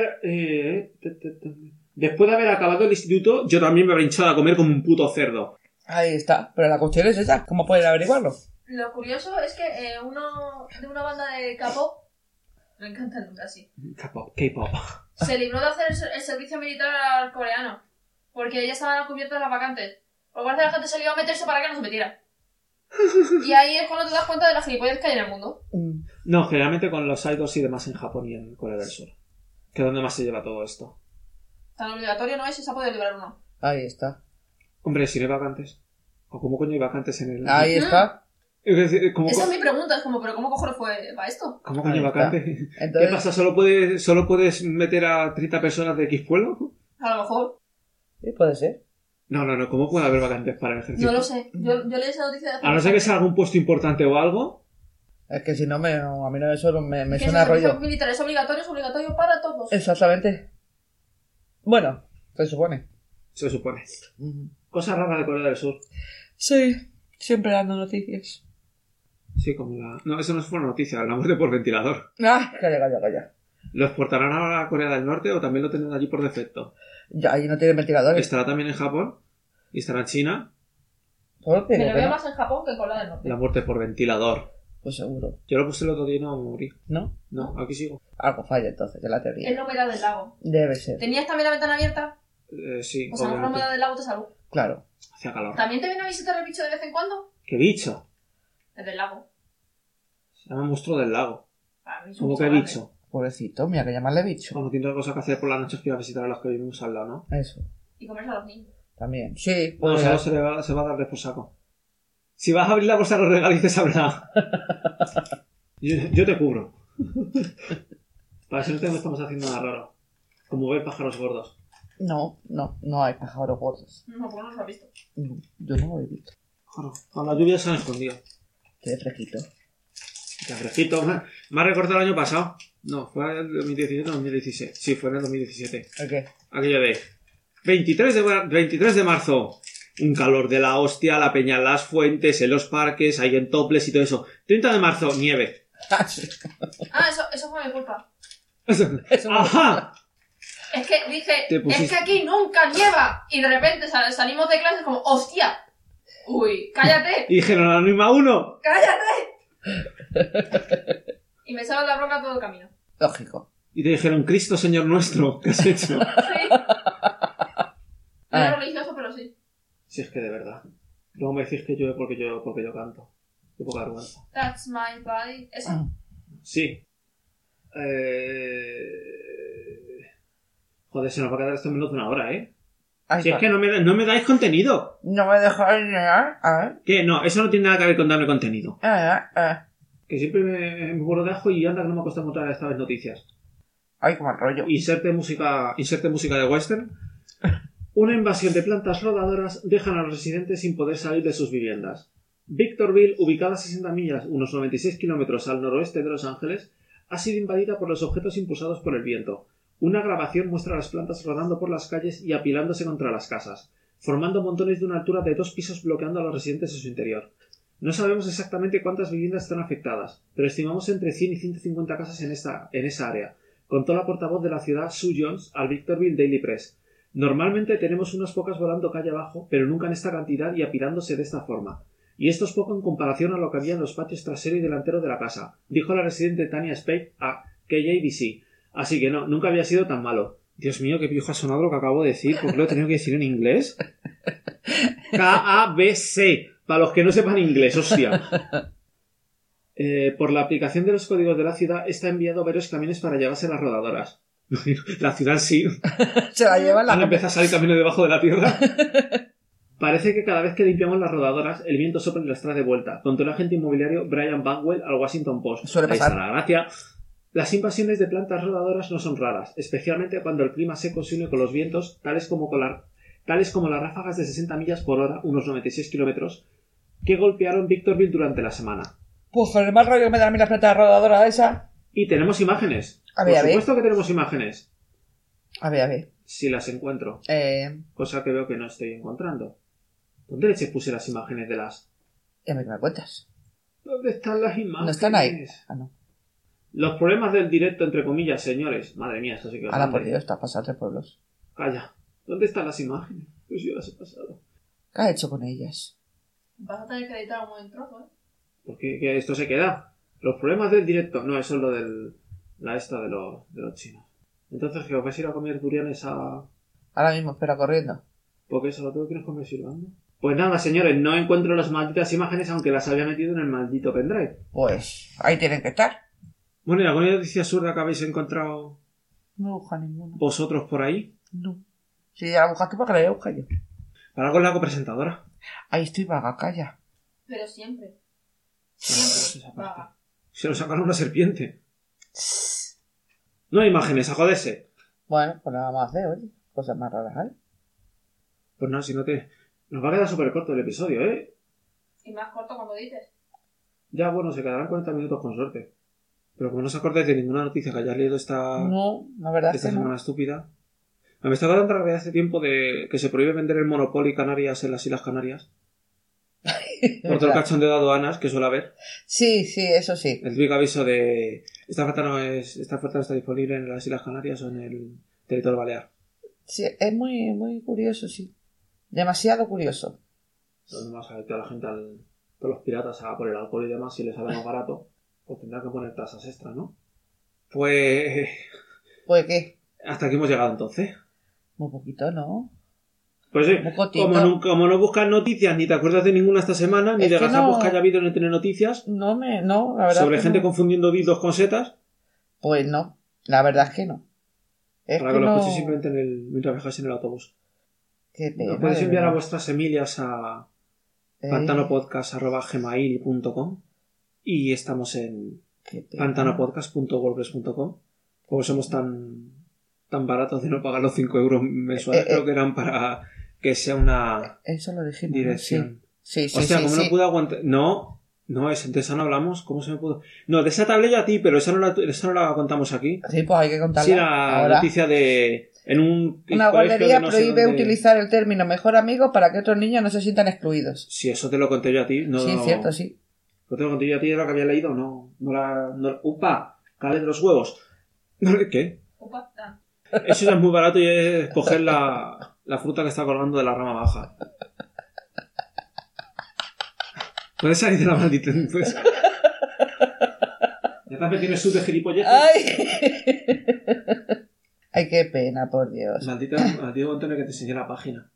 Speaker 4: haber acabado el instituto, yo también me habría hinchado a comer como un puto cerdo.
Speaker 2: Ahí está. Pero la cuestión es esa. ¿Cómo pueden averiguarlo?
Speaker 3: Lo curioso es que uno de una banda de K-pop, me encanta el nombre así,
Speaker 4: K-pop.
Speaker 3: se libró de hacer el servicio militar coreano, porque ya estaban cubiertas las vacantes. Por lo cual la gente se le iba a meterse para que no se metiera. Y ahí es cuando te das cuenta de la gilipollas que hay en el mundo.
Speaker 4: No, generalmente con los idols y demás en Japón y en Corea del Sur. Que es donde más se lleva todo esto.
Speaker 3: Tan obligatorio no es y se ha podido librar uno.
Speaker 2: Ahí está.
Speaker 4: Hombre, si no hay vacantes. ¿O cómo coño hay vacantes en el...?
Speaker 2: Ahí está.
Speaker 4: Es decir, ¿cómo
Speaker 3: Esa es mi pregunta, es como, ¿pero cómo cojones fue para esto?
Speaker 4: ¿Cómo coño hay
Speaker 2: Ahí está.
Speaker 4: vacantes?
Speaker 2: Entonces-
Speaker 4: ¿Qué pasa? ¿Solo puedes meter a 30 personas de X pueblo?
Speaker 3: A lo mejor.
Speaker 2: Sí, puede ser.
Speaker 4: No. ¿Cómo puede haber vacantes para el ejército?
Speaker 3: No lo sé. Yo leí esa noticia de hace
Speaker 4: A no ser que sea algún puesto importante o algo.
Speaker 2: Es que si no, a mí no eso me
Speaker 3: que
Speaker 2: suena a
Speaker 3: el servicio
Speaker 2: rollo.
Speaker 3: militar es obligatorio para todos.
Speaker 2: Exactamente. Bueno, se supone.
Speaker 4: Se supone. Cosa rara de Corea del Sur.
Speaker 2: Sí, siempre dando noticias.
Speaker 4: Sí, como la... No, eso no fue una noticia, la muerte por ventilador.
Speaker 2: Ah, calla.
Speaker 4: ¿Lo exportarán ahora a Corea del Norte o también lo tendrán allí por defecto?
Speaker 2: Ya, ahí no tienen ventiladores.
Speaker 4: ¿Estará también en Japón? ¿Y estará en China?
Speaker 2: ¿Por qué?
Speaker 3: Me lo veo más en Japón que en Corea del Norte.
Speaker 4: La muerte por ventilador.
Speaker 2: Pues seguro.
Speaker 4: Yo lo puse el otro día y no morí.
Speaker 2: ¿No?
Speaker 4: No, aquí sigo.
Speaker 2: Algo falla entonces, de la
Speaker 3: Es
Speaker 2: teoría.
Speaker 3: la humedad del lago.
Speaker 2: Debe ser.
Speaker 3: ¿Tenías también la ventana abierta?
Speaker 4: Sí,
Speaker 3: Pues a lo mejor la
Speaker 4: obviamente.
Speaker 3: humedad del lago te salvó.
Speaker 2: Claro.
Speaker 4: Hacía calor.
Speaker 3: ¿También te viene a visitar el bicho de vez en cuando?
Speaker 4: ¿Qué bicho?
Speaker 3: El del lago.
Speaker 4: Se llama monstruo del lago.
Speaker 3: Para mí es un
Speaker 4: ¿Cómo que
Speaker 3: grande.
Speaker 4: bicho?
Speaker 2: Pobrecito, mira que llamarle bicho.
Speaker 4: Cuando tiene otra cosa que hacer por las noches que ir a visitar a los que vivimos al lado, ¿no?
Speaker 2: Eso.
Speaker 3: Y comerse a los niños.
Speaker 2: También. Sí,
Speaker 4: Bueno,
Speaker 2: pues.
Speaker 4: solo se va a dar de por saco. Si vas a abrir la bolsa de los regalices, habrá. yo te cubro. Para que no estamos haciendo nada raro. Como ver pájaros gordos.
Speaker 2: No hay pájaros gordos.
Speaker 3: No, pues no los has visto.
Speaker 2: No, yo no lo he visto.
Speaker 4: Claro, con la lluvia se han escondido.
Speaker 2: Qué fresquito.
Speaker 4: Qué fresquito. Me ha recordado el año pasado. No, fue el 2017 o 2016. Sí, fue en el 2017.
Speaker 2: ¿El qué?
Speaker 4: Aquello de 23 de marzo. Un calor de la hostia, la peña en las fuentes, en los parques, ahí en toples y todo eso. 30 de marzo, nieve.
Speaker 2: Ah, sí.
Speaker 3: Ah, eso fue mi culpa.
Speaker 2: Eso no-
Speaker 4: ¡Ajá!
Speaker 3: Es que dije,
Speaker 4: Te pusiste-
Speaker 3: es que aquí nunca nieva. Y de repente salimos de clase como, ¡hostia! Uy, cállate,
Speaker 4: Y dijeron, anima uno.
Speaker 3: cállate. Y me echaban la bronca todo el camino.
Speaker 2: Lógico.
Speaker 4: Y te dijeron, Cristo Señor nuestro, ¿qué has hecho?
Speaker 3: Sí. No
Speaker 2: Ah.
Speaker 3: era religioso, pero sí.
Speaker 4: Si es que de verdad. Luego me decís que llueve porque yo canto. Qué poca vergüenza.
Speaker 3: That's my body. Eso.
Speaker 4: Sí. Joder, se nos va a quedar esto en menos de una hora, ¿eh?
Speaker 2: Ay,
Speaker 4: Si es que no me dais contenido.
Speaker 2: No me dejáis llegar. A ver.
Speaker 4: ¿Qué? No, eso no tiene nada que ver con darme contenido. Que siempre me muero de asco y anda que no me ha costado encontrar esta vez noticias.
Speaker 2: Ay, como el rollo.
Speaker 4: Inserte música de western. Una invasión de plantas rodadoras dejan a los residentes sin poder salir de sus viviendas. Victorville, ubicada a 60 millas, unos 96 kilómetros al noroeste de Los Ángeles, ha sido invadida por los objetos impulsados por el viento. Una grabación muestra a las plantas rodando por las calles y apilándose contra las casas, formando montones de una altura de 2 pisos bloqueando a los residentes en su interior. No sabemos exactamente cuántas viviendas están afectadas, pero estimamos entre 100 y 150 casas en esa área, contó la portavoz de la ciudad Sue Jones al Victorville Daily Press. Normalmente tenemos unas pocas volando calle abajo, pero nunca en esta cantidad y apilándose de esta forma. Y esto es poco en comparación a lo que había en los patios trasero y delantero de la casa, dijo la residente Tanya Spade a KJBC. Así que no, nunca había sido tan malo. Dios mío, qué viejo ha sonado lo que acabo de decir, porque lo he tenido que decir en inglés. KABC, para los que no sepan inglés, hostia. Por la aplicación de los códigos de la ciudad está enviado varios camiones para llevarse las rodadoras. La ciudad sí.
Speaker 2: Se la llevan
Speaker 4: Ahora empieza a salir camino debajo de la tierra. Parece que cada vez que limpiamos las rodadoras, el viento sopla y las trae de vuelta, contó el agente inmobiliario Brian Bagwell al Washington Post.
Speaker 2: Suele pasar.
Speaker 4: Ahí está la gracia. Las invasiones de plantas rodadoras no son raras, especialmente cuando el clima seco se une con los vientos, tales como las ráfagas de 60 millas por hora, unos 96 kilómetros, que golpearon Victorville durante la semana.
Speaker 2: Pues con el mal rollo que me dan a mí las plantas rodadoras esa.
Speaker 4: Y tenemos imágenes.
Speaker 2: A ver,
Speaker 4: Por supuesto que tenemos imágenes.
Speaker 2: A ver.
Speaker 4: Si las encuentro. Cosa que veo que no estoy encontrando. ¿Dónde leches puse las imágenes de las...?
Speaker 2: Ya me cuentas.
Speaker 4: ¿Dónde están las imágenes?
Speaker 2: No están ahí. Ah, no.
Speaker 4: Los problemas del directo, entre comillas, señores. Madre mía, eso sí que...
Speaker 2: Ahora, por Dios, está pasado 3 pueblos.
Speaker 4: Calla. ¿Dónde están las imágenes? Pues yo las he pasado.
Speaker 2: ¿Qué has hecho con ellas?
Speaker 3: Vas a tener que editar un buen trozo, ¿eh?
Speaker 4: Porque que esto se queda. Los problemas del directo... No, eso es lo del... La esta de los chinos. Entonces, ¿que os vais a ir a comer durianes a...?
Speaker 2: Ahora mismo, espera, corriendo.
Speaker 4: Porque eso lo tengo que ir a comer silbando. Pues nada, señores, no encuentro las malditas imágenes, aunque las había metido en el maldito pendrive.
Speaker 2: Pues ahí tienen que estar.
Speaker 4: Bueno, ¿y alguna noticia absurda que habéis encontrado
Speaker 2: No busca ninguna.
Speaker 4: vosotros por ahí?
Speaker 2: No. Si ya la buscaste, ¿para qué la voy a buscar yo?
Speaker 4: Para con la copresentadora.
Speaker 2: Ahí estoy vaga, calla.
Speaker 3: Pero siempre.
Speaker 4: Esa
Speaker 3: Siempre.
Speaker 4: parte.
Speaker 3: Vaga.
Speaker 4: Se lo sacaron una serpiente. No hay imágenes, a joderse.
Speaker 2: Bueno, pues nada más de oye. Cosas más raras, ¿eh?
Speaker 4: Pues no, si no te... Nos va a quedar súper corto el episodio, ¿eh?
Speaker 3: Y más corto cuando dices.
Speaker 4: Ya, bueno, se quedarán 40 minutos con suerte. Pero como no os acordáis de ninguna noticia que hayáis leído
Speaker 2: No, la verdad es
Speaker 4: esta
Speaker 2: que
Speaker 4: semana
Speaker 2: no.
Speaker 4: estúpida... Me estaba dando la realidad hace tiempo de que se prohíbe vender el Monopoly Canarias en las Islas Canarias. Por todo el cachondeo de aduanas que suele haber.
Speaker 2: Sí, eso sí.
Speaker 4: El típico aviso de... Esta oferta no está disponible en las Islas Canarias o en el territorio balear.
Speaker 2: Sí, es muy, muy curioso, sí. Demasiado curioso.
Speaker 4: Entonces, más a toda la gente, todos los piratas a por el alcohol y demás, si les sale más barato, pues tendrán que poner tasas extras, ¿no? Pues...
Speaker 2: ¿Pues qué?
Speaker 4: Hasta aquí hemos llegado entonces.
Speaker 2: Muy poquito, ¿no?
Speaker 4: Pues sí,
Speaker 2: Muy cortito.
Speaker 4: como no buscas noticias, ni te acuerdas de ninguna esta semana, ni
Speaker 2: Es
Speaker 4: de
Speaker 2: que
Speaker 4: gazapos
Speaker 2: no.
Speaker 4: que haya habido en el tener noticias,
Speaker 2: No, la verdad
Speaker 4: sobre
Speaker 2: que
Speaker 4: gente
Speaker 2: no.
Speaker 4: confundiendo dildos con setas,
Speaker 2: Pues no, la verdad es que no. Es
Speaker 4: para
Speaker 2: que
Speaker 4: que lo
Speaker 2: no...
Speaker 4: escuchéis simplemente mientras viajáis en el autobús.
Speaker 2: Qué pena,
Speaker 4: Nos podéis
Speaker 2: de
Speaker 4: enviar a
Speaker 2: verdad.
Speaker 4: vuestras semillas a pantanopodcast@gmail.com y estamos en
Speaker 2: Qué pena.
Speaker 4: pantanopodcast.wordpress.com. Como somos tan baratos de no pagar los 5 euros mensuales, creo que eran para que sea una
Speaker 2: Eso lo dijimos, ¿no?
Speaker 4: dirección.
Speaker 2: Sí,
Speaker 4: Hostia, ¿cómo no
Speaker 2: sí.
Speaker 4: pude aguantar? No, de esa no hablamos. ¿Cómo se me pudo? No, de esa te hablé yo a ti, pero esa no la contamos aquí.
Speaker 2: Sí, pues hay que contarla.
Speaker 4: Sí, la
Speaker 2: ahora.
Speaker 4: noticia de... En un
Speaker 2: Una
Speaker 4: colegio
Speaker 2: guardería
Speaker 4: de no sé
Speaker 2: prohíbe
Speaker 4: dónde.
Speaker 2: utilizar el término mejor amigo para que otros niños no se sientan excluidos.
Speaker 4: Sí, eso te lo conté yo a ti. No,
Speaker 2: Sí, cierto, sí.
Speaker 4: Lo te lo conté yo a ti, era lo que había leído. ¡Upa! ¡Cale de los huevos! ¿Qué?
Speaker 3: Opa, dan.
Speaker 4: Eso ya es muy barato y es coger la fruta que está colgando de la rama baja. Puedes salir de la maldita... Pues... Ya te has metido en el sub de gilipolleces.
Speaker 2: ¡Ay! ¡Ay, qué pena, por Dios!
Speaker 4: Maldito Antonio que te enseñé la página.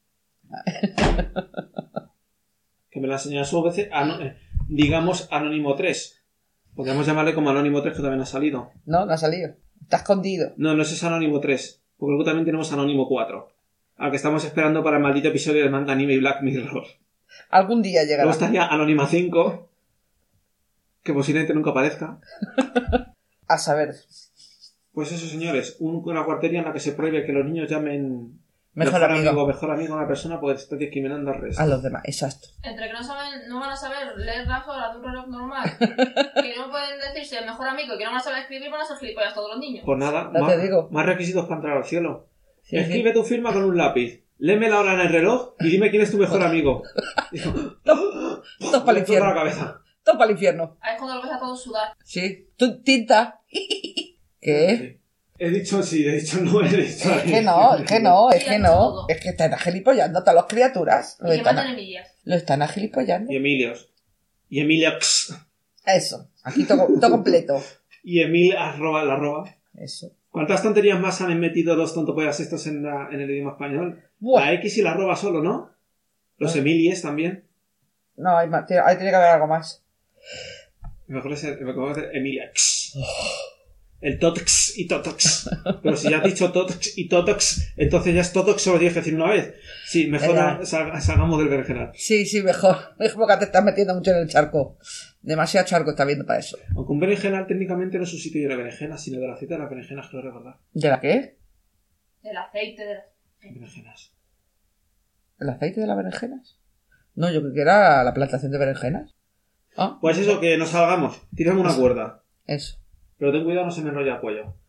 Speaker 4: Que me la enseñó su veces. Digamos Anónimo 3. Podríamos llamarle como Anónimo 3 que también ha salido.
Speaker 2: No ha salido. Está escondido.
Speaker 4: No, ese es Anónimo 3. Porque luego también tenemos Anónimo 4. al que estamos esperando para el maldito episodio de Manga Anime y Black Mirror.
Speaker 2: Algún día llegará.
Speaker 4: Luego estaría Anónima 5, que posiblemente nunca aparezca.
Speaker 2: A saber.
Speaker 4: Pues eso, señores, una guardería en la que se prohíbe que los niños llamen
Speaker 2: Mejor amigo.
Speaker 4: mejor amigo a una persona porque está discriminando al resto.
Speaker 2: A los demás, exacto.
Speaker 3: Entre que no van a saber leer las horas de un reloj normal, que no pueden decirse el mejor amigo y que no van a saber escribir, van a ser gilipollas todos los niños.
Speaker 4: Pues nada,
Speaker 2: Ya te digo.
Speaker 4: más requisitos para entrar al cielo.
Speaker 2: Sí,
Speaker 4: Escribe tu firma con un lápiz, léeme la hora en el reloj y dime quién es tu mejor amigo.
Speaker 2: Todos para el
Speaker 4: Toda la
Speaker 2: infierno.
Speaker 4: cabeza.
Speaker 2: Todos para el infierno.
Speaker 3: Ahí es cuando lo ves a todos sudar.
Speaker 2: Sí. Tinta. ¿Qué?
Speaker 4: Sí. He dicho sí, he dicho no, he dicho
Speaker 2: Es que no, es que no, es
Speaker 3: Sí,
Speaker 2: que
Speaker 3: ha
Speaker 2: no.
Speaker 3: dicho todo.
Speaker 2: Es que están agilipollando a todas las criaturas.
Speaker 3: Y que maten envidias.
Speaker 2: Lo están agilipollando.
Speaker 4: Y Emilios. Y Emiliox.
Speaker 2: Eso. Aquí todo completo.
Speaker 4: Y Emil arroba la arroba.
Speaker 2: Eso.
Speaker 4: ¿Cuántas tonterías más han metido los tontopollas estos en el idioma español?
Speaker 2: Buah.
Speaker 4: La X y la arroba solo, ¿no? Los Emilies también.
Speaker 2: No, ahí tiene que haber algo más.
Speaker 4: Mejor es Emiliax. El Totox y Totox. Pero si ya has dicho Totox y Totox, entonces ya es Totox, solo tienes que decir una vez. Sí, mejor salgamos del berenjenal.
Speaker 2: Sí, mejor. Mejor porque te estás metiendo mucho en el charco. Demasiado charco está viendo para eso.
Speaker 4: Aunque un berenjenal técnicamente no es un sitio de la berenjena, sino del aceite de las berenjenas, creo recordar.
Speaker 2: ¿De la qué?
Speaker 3: El aceite de las...
Speaker 4: Berenjenas.
Speaker 2: ¿El aceite de las berenjenas? No, yo creo que era la plantación de berenjenas. Ah,
Speaker 4: Pues eso, que nos salgamos. Tiramos una cuerda.
Speaker 2: eso.
Speaker 4: Pero ten cuidado, no se me enrolla el cuello.